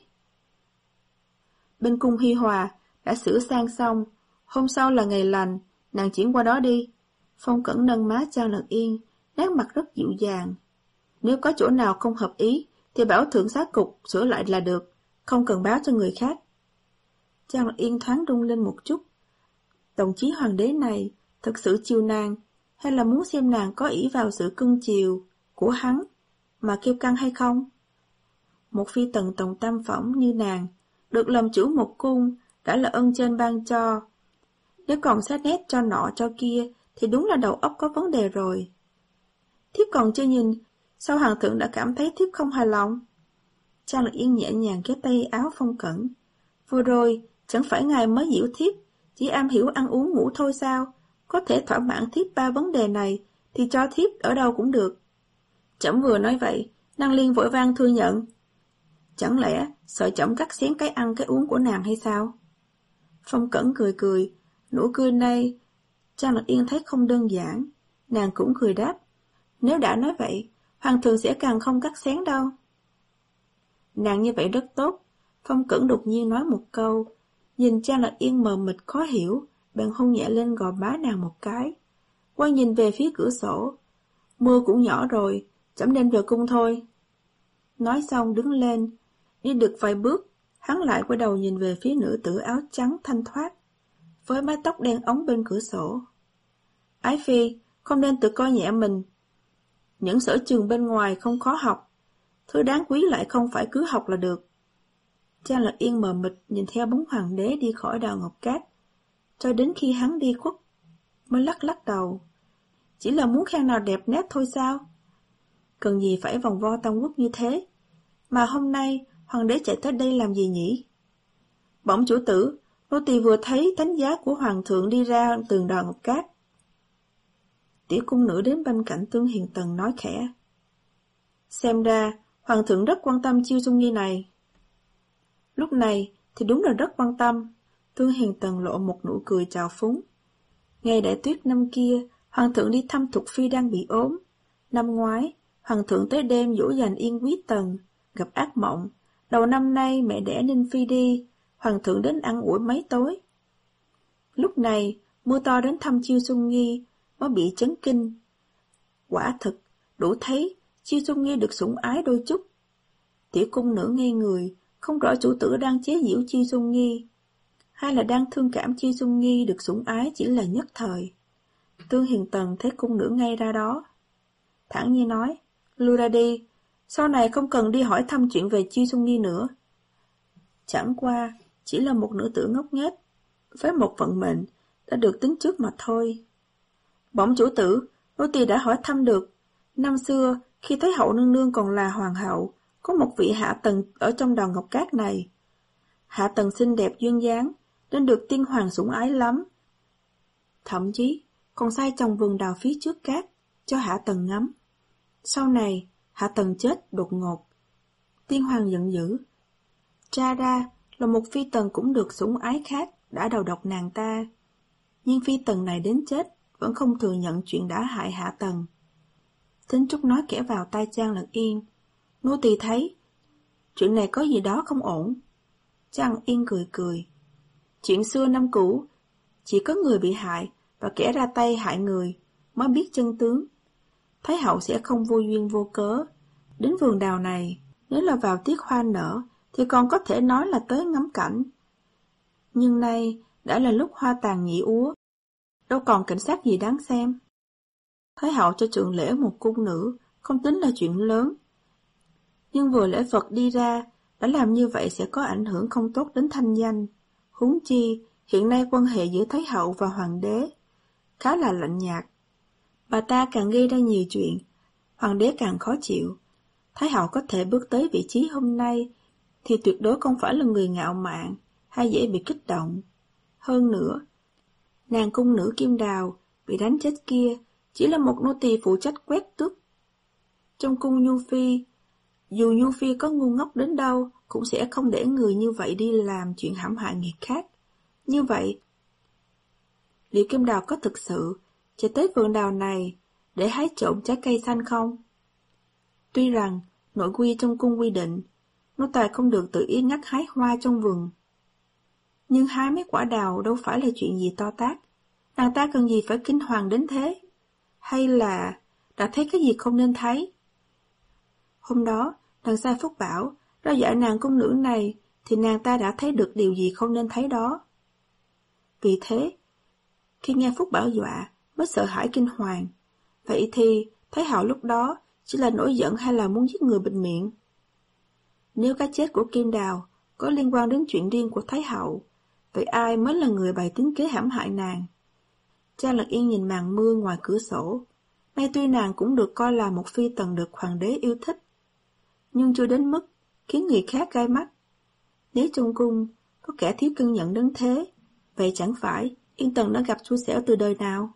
Bên cung Hi Hòa đã sửa sang xong, hôm sau là ngày lành, nàng chuyển qua đó đi. Phong Cẩn nâng má Trang Lật Yên, nét mặt rất dịu dàng. Nếu có chỗ nào không hợp ý, thì bảo thượng xá cục sửa lại là được, không cần báo cho người khác. Trang Lật Yên thoáng rung lên một chút. Đồng chí hoàng đế này thực sự chiều nàng, hay là muốn xem nàng có ỷ vào sự cưng chiều của hắn mà kêu căng hay không? Một phi tần tòng tam phẩm như nàng, được làm chủ một cung đã là ân trên ban cho. Nếu còn xét nét cho nọ cho kia thì đúng là đầu óc có vấn đề rồi. Thiếp còn chưa nhìn, sao hoàng thượng đã cảm thấy thiếp không hài lòng? Trang Lật Yên nhẹ nhàng kéo tay áo Phong Cẩn. Vừa rồi, chẳng phải ngài mới giễu thiếp, chỉ am hiểu ăn uống ngủ thôi sao? Có thể thỏa mãn thiếp ba vấn đề này, thì cho thiếp ở đâu cũng được. Trẫm vừa nói vậy, Năng Liên vội vang thừa nhận. Chẳng lẽ sợ trẫm cắt xén cái ăn cái uống của nàng hay sao? Phong Cẩn cười cười, nụ cười này Trang Lật Yên thấy không đơn giản. Nàng cũng cười đáp. Nếu đã nói vậy, hoàng thượng sẽ càng không cắt xén đâu. Nàng như vậy rất tốt. Phong Cẩn đột nhiên nói một câu, nhìn Trang Lật Yên mờ mịt khó hiểu, bèn hôn nhẹ lên gò má nàng một cái. Quay nhìn về phía cửa sổ. Mưa cũng nhỏ rồi, trẫm nên về cung thôi. Nói xong đứng lên, đi được vài bước, hắn lại quay đầu nhìn về phía nữ tử áo trắng thanh thoát, với mái tóc đen óng bên cửa sổ. Ái Phi, không nên tự coi nhẹ mình. Những sở trường bên ngoài không khó học, thứ đáng quý lại không phải cứ học là được. Trang Lật Yên mờ mịt nhìn theo bóng hoàng đế đi khỏi Đào Ngọc Cát, cho đến khi hắn đi khuất, mới lắc lắc đầu. Chỉ là muốn khen nào đẹp nét thôi sao? Cần gì phải vòng vo Tam Quốc như thế? Mà hôm nay, hoàng đế chạy tới đây làm gì nhỉ? Bẩm chủ tử, nô tỳ vừa thấy thánh giá của hoàng thượng đi ra tường Đào Ngọc Cát. Tiểu cung nữ đến bên cạnh Tương Hiền Tần nói khẽ. Xem ra, hoàng thượng rất quan tâm Chiêu Dung Nghi này. Lúc này thì đúng là rất quan tâm. Tương Hiền Tần lộ một nụ cười trào phúng. Ngày Đại Tuyết năm kia, hoàng thượng đi thăm Thục Phi đang bị ốm. Năm ngoái, hoàng thượng tới đêm dỗ dành Yên Quý Tần, gặp ác mộng. Đầu năm nay mẹ đẻ Ninh Phi đi, hoàng thượng đến ăn ủi mấy tối. Lúc này, mưa to đến thăm Chiêu Dung Nghi, mới bị chấn kinh. Quả thực, đủ thấy, Chiêu Dung Nghi được sủng ái đôi chút. Tiểu cung nữ ngây người, không rõ chủ tử đang chế giễu Chiêu Dung Nghi, hay là đang thương cảm Chiêu Dung Nghi được sủng ái chỉ là nhất thời. Tương Hiền Tần thấy cung nữ ngay ra đó, thản nhiên nói, lui ra đi, sau này không cần đi hỏi thăm chuyện về Chiêu Dung Nghi nữa. Chẳng qua, chỉ là một nữ tử ngốc nghếch, với một vận mệnh đã được tính trước mà thôi. Bẩm chủ tử, nô tỳ đã hỏi thăm được. Năm xưa, khi Thái hậu nương nương còn là hoàng hậu, có một vị hạ tần ở trong Đào Ngọc Cát này. Hạ tần xinh đẹp duyên dáng, nên được tiên hoàng sủng ái lắm. Thậm chí, còn sai trồng vườn đào phía trước cát, cho hạ tần ngắm. Sau này, hạ tần chết đột ngột. Tiên hoàng giận dữ. Tra ra là một phi tần cũng được sủng ái khác đã đầu độc nàng ta. Nhưng phi tần này đến chết vẫn không thừa nhận chuyện đã hại hạ tần. Thính Trúc nói kẻ vào tai Trang Lật Yên. Nô tỳ thấy, chuyện này có gì đó không ổn. Trang Lật Yên cười cười. Chuyện xưa năm cũ, chỉ có người bị hại và kẻ ra tay hại người mới biết chân tướng. Thái hậu sẽ không vô duyên vô cớ đến vườn đào này. Nếu là vào tiết hoa nở thì còn có thể nói là tới ngắm cảnh. Nhưng nay đã là lúc hoa tàn nhị úa, đâu còn cảnh sát gì đáng xem. Thái hậu cho trượng lễ một cung nữ không tính là chuyện lớn, nhưng vừa lễ vật đi ra, đã làm như vậy sẽ có ảnh hưởng không tốt đến thanh danh. Huống chi hiện nay quan hệ giữa Thái hậu và hoàng đế khá là lạnh nhạt. Bà ta càng gây ra nhiều chuyện, hoàng đế càng khó chịu. Thái hậu có thể bước tới vị trí hôm nay thì tuyệt đối không phải là người ngạo mạn hay dễ bị kích động. Hơn nữa, nàng cung nữ Kim Đào bị đánh chết kia chỉ là một nô tỳ phụ trách quét tước. Trong cung Nhu Phi, dù Nhu Phi có ngu ngốc đến đâu cũng sẽ không để người như vậy đi làm chuyện hãm hại người khác. Như vậy, liệu Kim Đào có thực sự chạy tới vườn đào này để hái trộm trái cây xanh không? Tuy rằng nội quy trong cung quy định nô tài không được tự ý ngắt hái hoa trong vườn, nhưng hái mấy quả đào đâu phải là chuyện gì to tát. Nàng ta cần gì phải kinh hoàng đến thế? Hay là đã thấy cái gì không nên thấy? Hôm đó, nàng sai Phúc Bảo ra dạy nàng cung nữ này thì nàng ta đã thấy được điều gì không nên thấy đó. Vì thế, khi nghe Phúc Bảo dọa mới sợ hãi kinh hoàng. Vậy thì Thái hậu lúc đó chỉ là nổi giận hay là muốn giết người bịt miệng? Nếu cái chết của Kim Đào có liên quan đến chuyện riêng của Thái hậu, vậy ai mới là người bày tính kế hãm hại nàng? Trang Lạc Yên nhìn màn mưa ngoài cửa sổ. Nay tuy nàng cũng được coi là một phi tần được hoàng đế yêu thích, nhưng chưa đến mức khiến người khác gai mắt. Nếu trong cung có kẻ thiếu cân nhẫn đến thế, vậy chẳng phải Yên Tần đã gặp xui xẻo từ đời nào?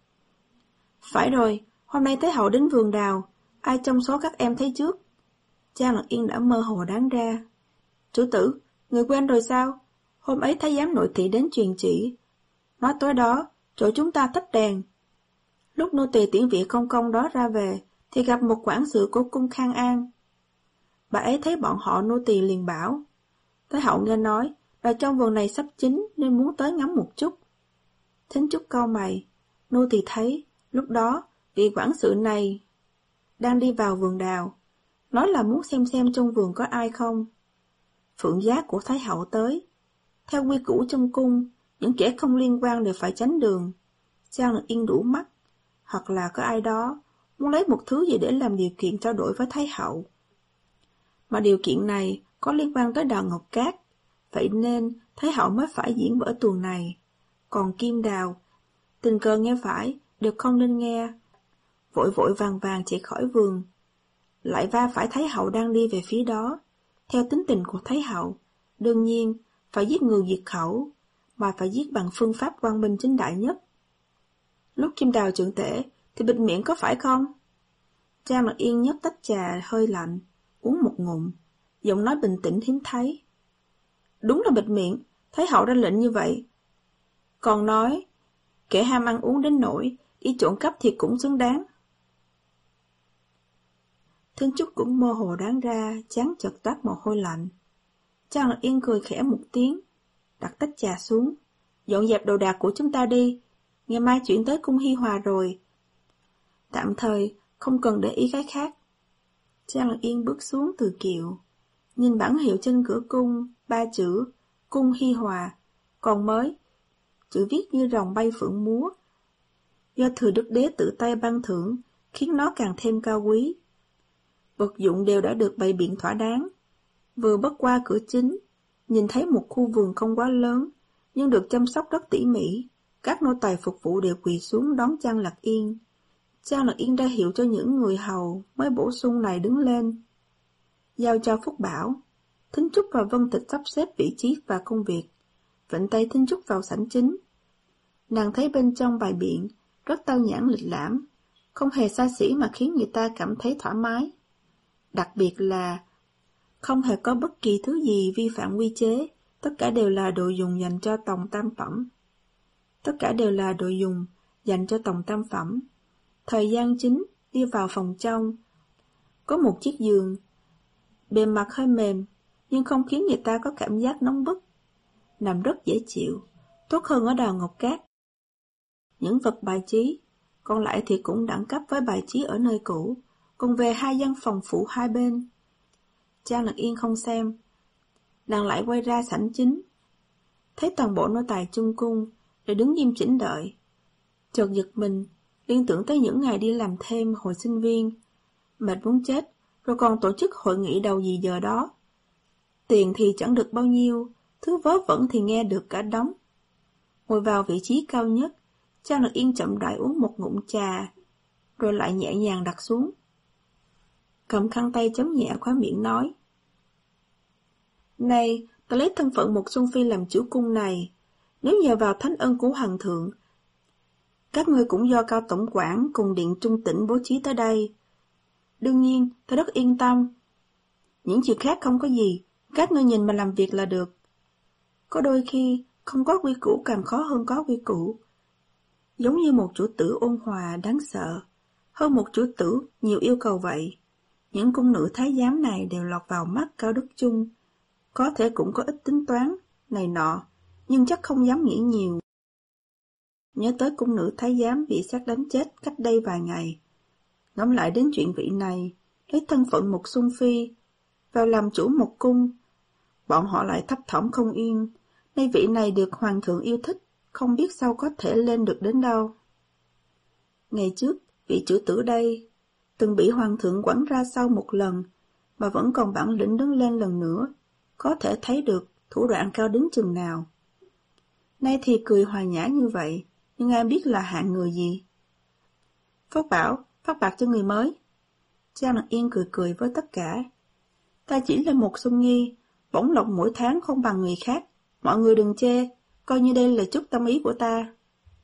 Phải rồi, hôm nay Thái hậu đến vườn đào, ai trong số các em thấy trước? Trang Lạc Yên đã mơ hồ đoán ra. Chủ tử, người quên rồi sao? Hôm ấy thái giám nội thị đến truyền chỉ, nói tối đó chỗ chúng ta tắt đèn. Lúc nô tỳ tiễn vị công công đó ra về thì gặp một quản sự của cung Khang An. Bà ấy thấy bọn họ nô tỳ liền bảo, Thái hậu nghe nói bà trong vườn này sắp chín nên muốn tới ngắm một chút. Thính Trúc cau mày, nô tỳ thấy lúc đó vị quản sự này đang đi vào vườn đào, nói là muốn xem xem trong vườn có ai không. Phượng giá của Thái hậu tới. Theo quy củ trong cung, những kẻ không liên quan đều phải tránh đường. Trang Lạc Yên đủ mắt, hoặc là có ai đó muốn lấy một thứ gì để làm điều kiện trao đổi với Thái hậu. Mà điều kiện này có liên quan tới Đào Ngọc Cát, vậy nên Thái hậu mới phải diễn vở tuồng này. Còn Kim Đào, tình cờ nghe phải, đều không nên nghe. Vội vội vàng vàng chạy khỏi vườn, lại va phải Thái hậu đang đi về phía đó. Theo tính tình của Thái hậu, đương nhiên phải giết người diệt khẩu, mà phải giết bằng phương pháp quang minh chính đại nhất. Lúc Kim Đào trượng tể thì bịt miệng có phải không? Trang Lạc Yên nhấp tách trà hơi lạnh, uống một ngụm, giọng nói bình tĩnh hiếm thấy. Đúng là bịt miệng, Thái hậu ra lệnh như vậy. Còn nói, kẻ ham ăn uống đến nỗi đi trộm cắp thì cũng xứng đáng. Thính Trúc cũng mơ hồ đoán ra, trán chợt toát mồ hôi lạnh. Trang Lạc Yên cười khẽ một tiếng, đặt tách trà xuống, dọn dẹp đồ đạc của chúng ta đi, ngày mai chuyển tới cung Hi Hòa rồi. Tạm thời, không cần để ý cái khác. Trang Lạc Yên bước xuống từ kiệu, nhìn bảng hiệu trên cửa cung, ba chữ, cung Hi Hòa, còn mới, chữ viết như rồng bay phượng múa. Do Thừa Đức Đế tự tay ban thưởng, khiến nó càng thêm cao quý. Vật dụng đều đã được bày biện thỏa đáng. Vừa bước qua cửa chính, nhìn thấy một khu vườn không quá lớn, nhưng được chăm sóc rất tỉ mỉ. Các nô tài phục vụ đều quỳ xuống đón Trang Lạc Yên. Trang Lạc Yên ra hiệu cho những người hầu mới bổ sung này đứng lên, giao cho Phúc Bảo. Thính Trúc và Vân Tịch sắp xếp vị trí và công việc, vịnh tay Thính Trúc vào sảnh chính. Nàng thấy bên trong bài biện rất tao nhã lịch lãm, không hề xa xỉ mà khiến người ta cảm thấy thoải mái. Đặc biệt là không hề có bất kỳ thứ gì vi phạm quy chế, tất cả đều là đồ dùng dành cho tòng tam phẩm. Tất cả đều là đồ dùng dành cho tòng tam phẩm. Thời gian chính đi vào phòng trong, có một chiếc giường, bề mặt hơi mềm nhưng không khiến người ta có cảm giác nóng bức, nằm rất dễ chịu, tốt hơn ở Đào Ngọc Cát. Những vật bài trí còn lại thì cũng đẳng cấp với bài trí ở nơi cũ, cùng về hai gian phòng phụ hai bên. Trang Lật Yên không xem, nàng lại quay ra sảnh chính, thấy toàn bộ nô tài chung cung để đứng nghiêm chỉnh đợi. Chợt giật mình, liên tưởng tới những ngày đi làm thêm hồi sinh viên, mệt muốn chết, rồi còn tổ chức hội nghị đầu gì giờ đó. Tiền thì chẳng được bao nhiêu, thứ vớ vẩn thì nghe được cả đống. Ngồi vào vị trí cao nhất, Trang Lật Yên chậm rãi uống một ngụm trà, rồi lại nhẹ nhàng đặt xuống. Cầm khăn tay chấm nhẹ khóe miệng nói: Này, ta lấy thân phận một Xuân Phi làm chủ cung này, nếu nhờ vào thánh ân của Hoàng thượng, các ngươi cũng do Cao Tổng quản cùng Điện Trung Tỉnh bố trí tới đây. Đương nhiên, ta rất yên tâm. Những chuyện khác không có gì, các ngươi nhìn mà làm việc là được. Có đôi khi, không có quy củ càng khó hơn có quy củ. Giống như một chủ tử ôn hòa đáng sợ, hơn một chủ tử nhiều yêu cầu vậy. Những cung nữ thái giám này đều lọt vào mắt Cao Đức Chung. Có thể cũng có ít tính toán, này nọ, nhưng chắc không dám nghĩ nhiều. Nhớ tới cung nữ thái giám bị sát đánh chết cách đây vài ngày. Ngẫm lại đến chuyện vị này, lấy thân phận một Xuân Phi, vào làm chủ một cung. Bọn họ lại thấp thỏm không yên, nay vị này được Hoàng thượng yêu thích, không biết sao có thể lên được đến đâu. Ngày trước, vị chủ tử đây, từng bị Hoàng thượng quẳng ra sau một lần, mà vẫn còn bản lĩnh đứng lên lần nữa, có thể thấy được thủ đoạn cao đến chừng nào. Nay thì cười hòa nhã như vậy, nhưng ai biết là hạng người gì. Phước bảo, phát bạc cho người mới. Trang Lật Yên cười cười với tất cả. Ta chỉ là một Xuân Nghi, bổng lộc mỗi tháng không bằng người khác, mọi người đừng chê, coi như đây là chút tâm ý của ta.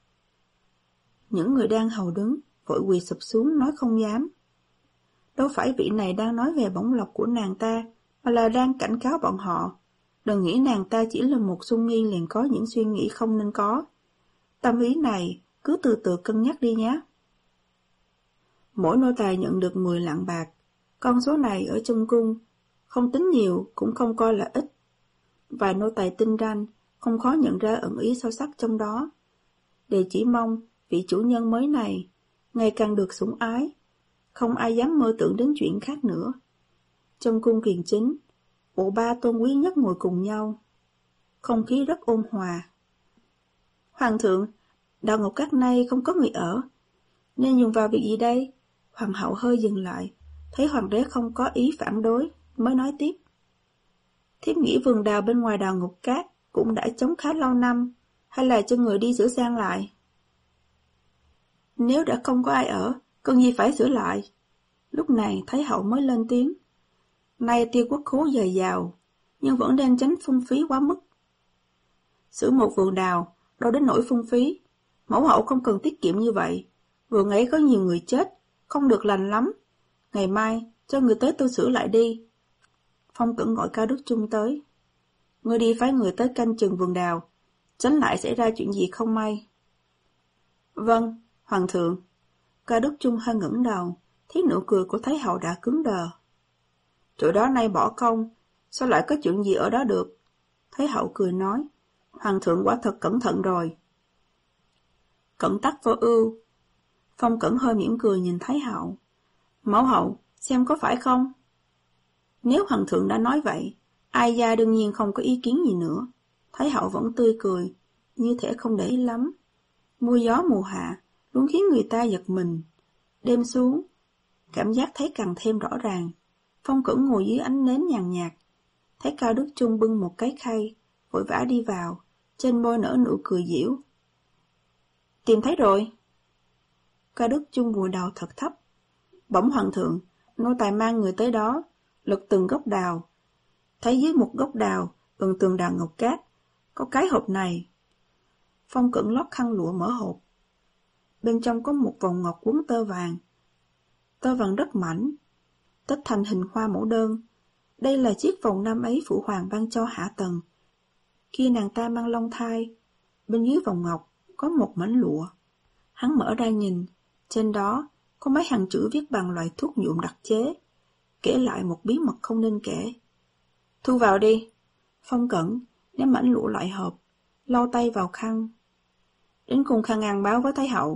Những người đang hầu đứng, vội quỳ sụp xuống nói không dám. Đâu phải vị này đang nói về bổng lộc của nàng ta, mà là đang cảnh cáo bọn họ. Đừng nghĩ nàng ta chỉ là một Xuân Nghi liền có những suy nghĩ không nên có. Tâm ý này, cứ từ từ cân nhắc đi nhé. Mỗi nô tài nhận được mười lạng bạc, con số này ở trong cung, không tính nhiều cũng không coi là ít. Vài nô tài tinh ranh, không khó nhận ra ẩn ý sâu sắc trong đó. Đều chỉ mong vị chủ nhân mới này ngày càng được sủng ái, không ai dám mơ tưởng đến chuyện khác nữa. Trong cung kiền chính, bộ ba tôn quý nhất ngồi cùng nhau, không khí rất ôn hòa. Hoàng thượng, Đào Ngọc Các nay không có người ở, nên dùng vào việc gì đây? Hoàng hậu hơi dừng lại, thấy hoàng đế không có ý phản đối, mới nói tiếp. Thiếp nghĩ vườn đào bên ngoài Đào Ngọc Các cũng đã trống khá lâu năm, hay là cho người đi sửa sang lại? Nếu đã không có ai ở, cần gì phải sửa lại? Lúc này Thái hậu mới lên tiếng. Nay tiêu quốc khố dồi dào, nhưng vẫn đang tránh phung phí quá mức. Sửa một vườn đào, đâu đến nỗi phung phí. Mẫu hậu không cần tiết kiệm như vậy. Vườn ấy có nhiều người chết, không được lành lắm. Ngày mai, cho người tới tôi sửa lại đi. Phong Cẩn gọi Cao Đức Chung tới. Ngươi đi phái người tới canh chừng vườn đào, tránh lại xảy ra chuyện gì không may. Vâng, Hoàng thượng. Cao Đức Chung hơi ngẩng đầu, thấy nụ cười của Thái hậu đã cứng đờ. Chỗ đó nay bỏ công, sao lại có chuyện gì ở đó được? Thái hậu cười nói, Hoàng thượng quả thật cẩn thận rồi. Cẩn tắc vô ưu. Phong Cẩn hơi mỉm cười nhìn Thái hậu. Mẫu hậu, xem có phải không? Nếu Hoàng thượng đã nói vậy, ai gia đương nhiên không có ý kiến gì nữa. Thái hậu vẫn tươi cười, như thể không để ý lắm. Mưa gió mùa hạ, luôn khiến người ta giật mình. Đêm xuống, cảm giác thấy càng thêm rõ ràng. Phong Cẩn ngồi dưới ánh nến nhàn nhạt, thấy Cao Đức Chung bưng một cái khay, vội vã đi vào, trên môi nở nụ cười giễu. Tìm thấy rồi. Cao Đức Chung vùi đầu thật thấp. Bẩm Hoàng thượng, nô tài mang người tới đó, lật từng gốc đào. Thấy dưới một gốc đào, gần tường Đào Ngọc Cát, có cái hộp này. Phong Cẩn lót khăn lụa mở hộp. Bên trong có một vòng ngọc quấn tơ vàng. Tơ vàng rất mảnh, tất thành hình hoa mẫu đơn. Đây là chiếc vòng năm ấy phụ hoàng ban cho Hạ Tần. Khi nàng ta mang long thai, bên dưới vòng ngọc có một mảnh lụa. Hắn mở ra nhìn, trên đó có mấy hàng chữ viết bằng loại thuốc nhuộm đặc chế, kể lại một bí mật không nên kể. Thu vào đi. Phong Cẩn ném mảnh lụa lại hộp, lau tay vào khăn. Đến cùng khăn ngang báo với Thái hậu,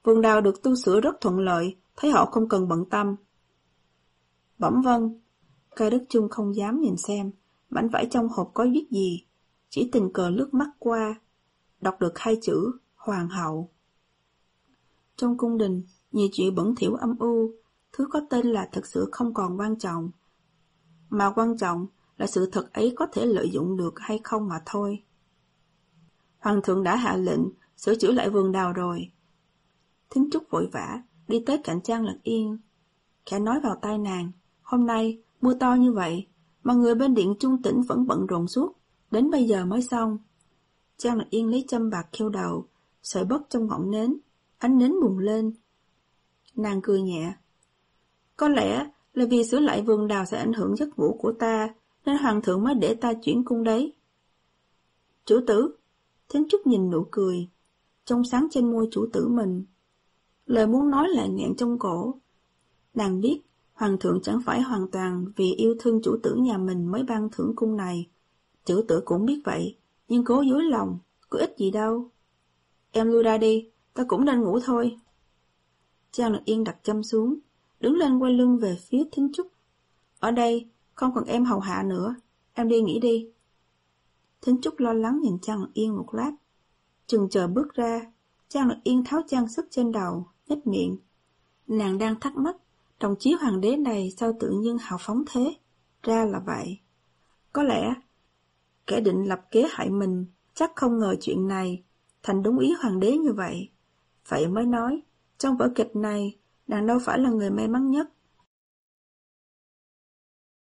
Vườn đào được tu sửa rất thuận lợi, thấy họ không cần bận tâm. Bẩm vâng. Cây Đức Chung không dám nhìn xem, mảnh vải trong hộp có viết gì, chỉ tình cờ lướt mắt qua, đọc được hai chữ Hoàng hậu. Trong cung đình, nhiều chuyện bẩn thỉu âm u, thứ có tên là thực sự không còn quan trọng, mà quan trọng là sự thật ấy có thể lợi dụng được hay không mà thôi. Hoàng thượng đã hạ lệnh sửa chữa lại vườn đào rồi. Thính Trúc vội vã đi tới cạnh Trang Lật Yên, khẽ nói vào tai nàng, hôm nay mưa to như vậy, mà người bên điện Trung Tĩnh vẫn bận rộn suốt, đến bây giờ mới xong. Trang Lật Yên lấy châm bạc khêu đầu, sợi bớt trong ngọn nến, ánh nến bùng lên. Nàng cười nhẹ. Có lẽ là vì sửa lại vườn đào sẽ ảnh hưởng giấc ngủ của ta, nên hoàng thượng mới để ta chuyển cung đấy. Chủ tử. Thính Trúc nhìn nụ cười trong sáng trên môi chủ tử mình, lời muốn nói lại nghẹn trong cổ. Nàng biết hoàng thượng chẳng phải hoàn toàn vì yêu thương chủ tử nhà mình mới ban thưởng cung này. Chủ tử cũng biết vậy, nhưng cố dối lòng, có ích gì đâu. Em lui ra đi, ta cũng nên ngủ thôi. Trang Lật Yên đặt châm xuống, đứng lên quay lưng về phía Thính Trúc. Ở đây không còn em hầu hạ nữa, em đi nghỉ đi. Thính Trúc lo lắng nhìn Trang Lật Yên một lát, chừng chờ bước ra. Trang Lật Yên tháo trang sức trên đầu, nhếch miệng. Nàng đang thắc mắc, đồng chí hoàng đế này sao tự nhiên hào phóng thế? Ra là vậy. Có lẽ kẻ định lập kế hại mình chắc không ngờ chuyện này thành đúng ý hoàng đế như vậy. Vậy mới nói, trong vở kịch này, nàng đâu phải là người may mắn nhất.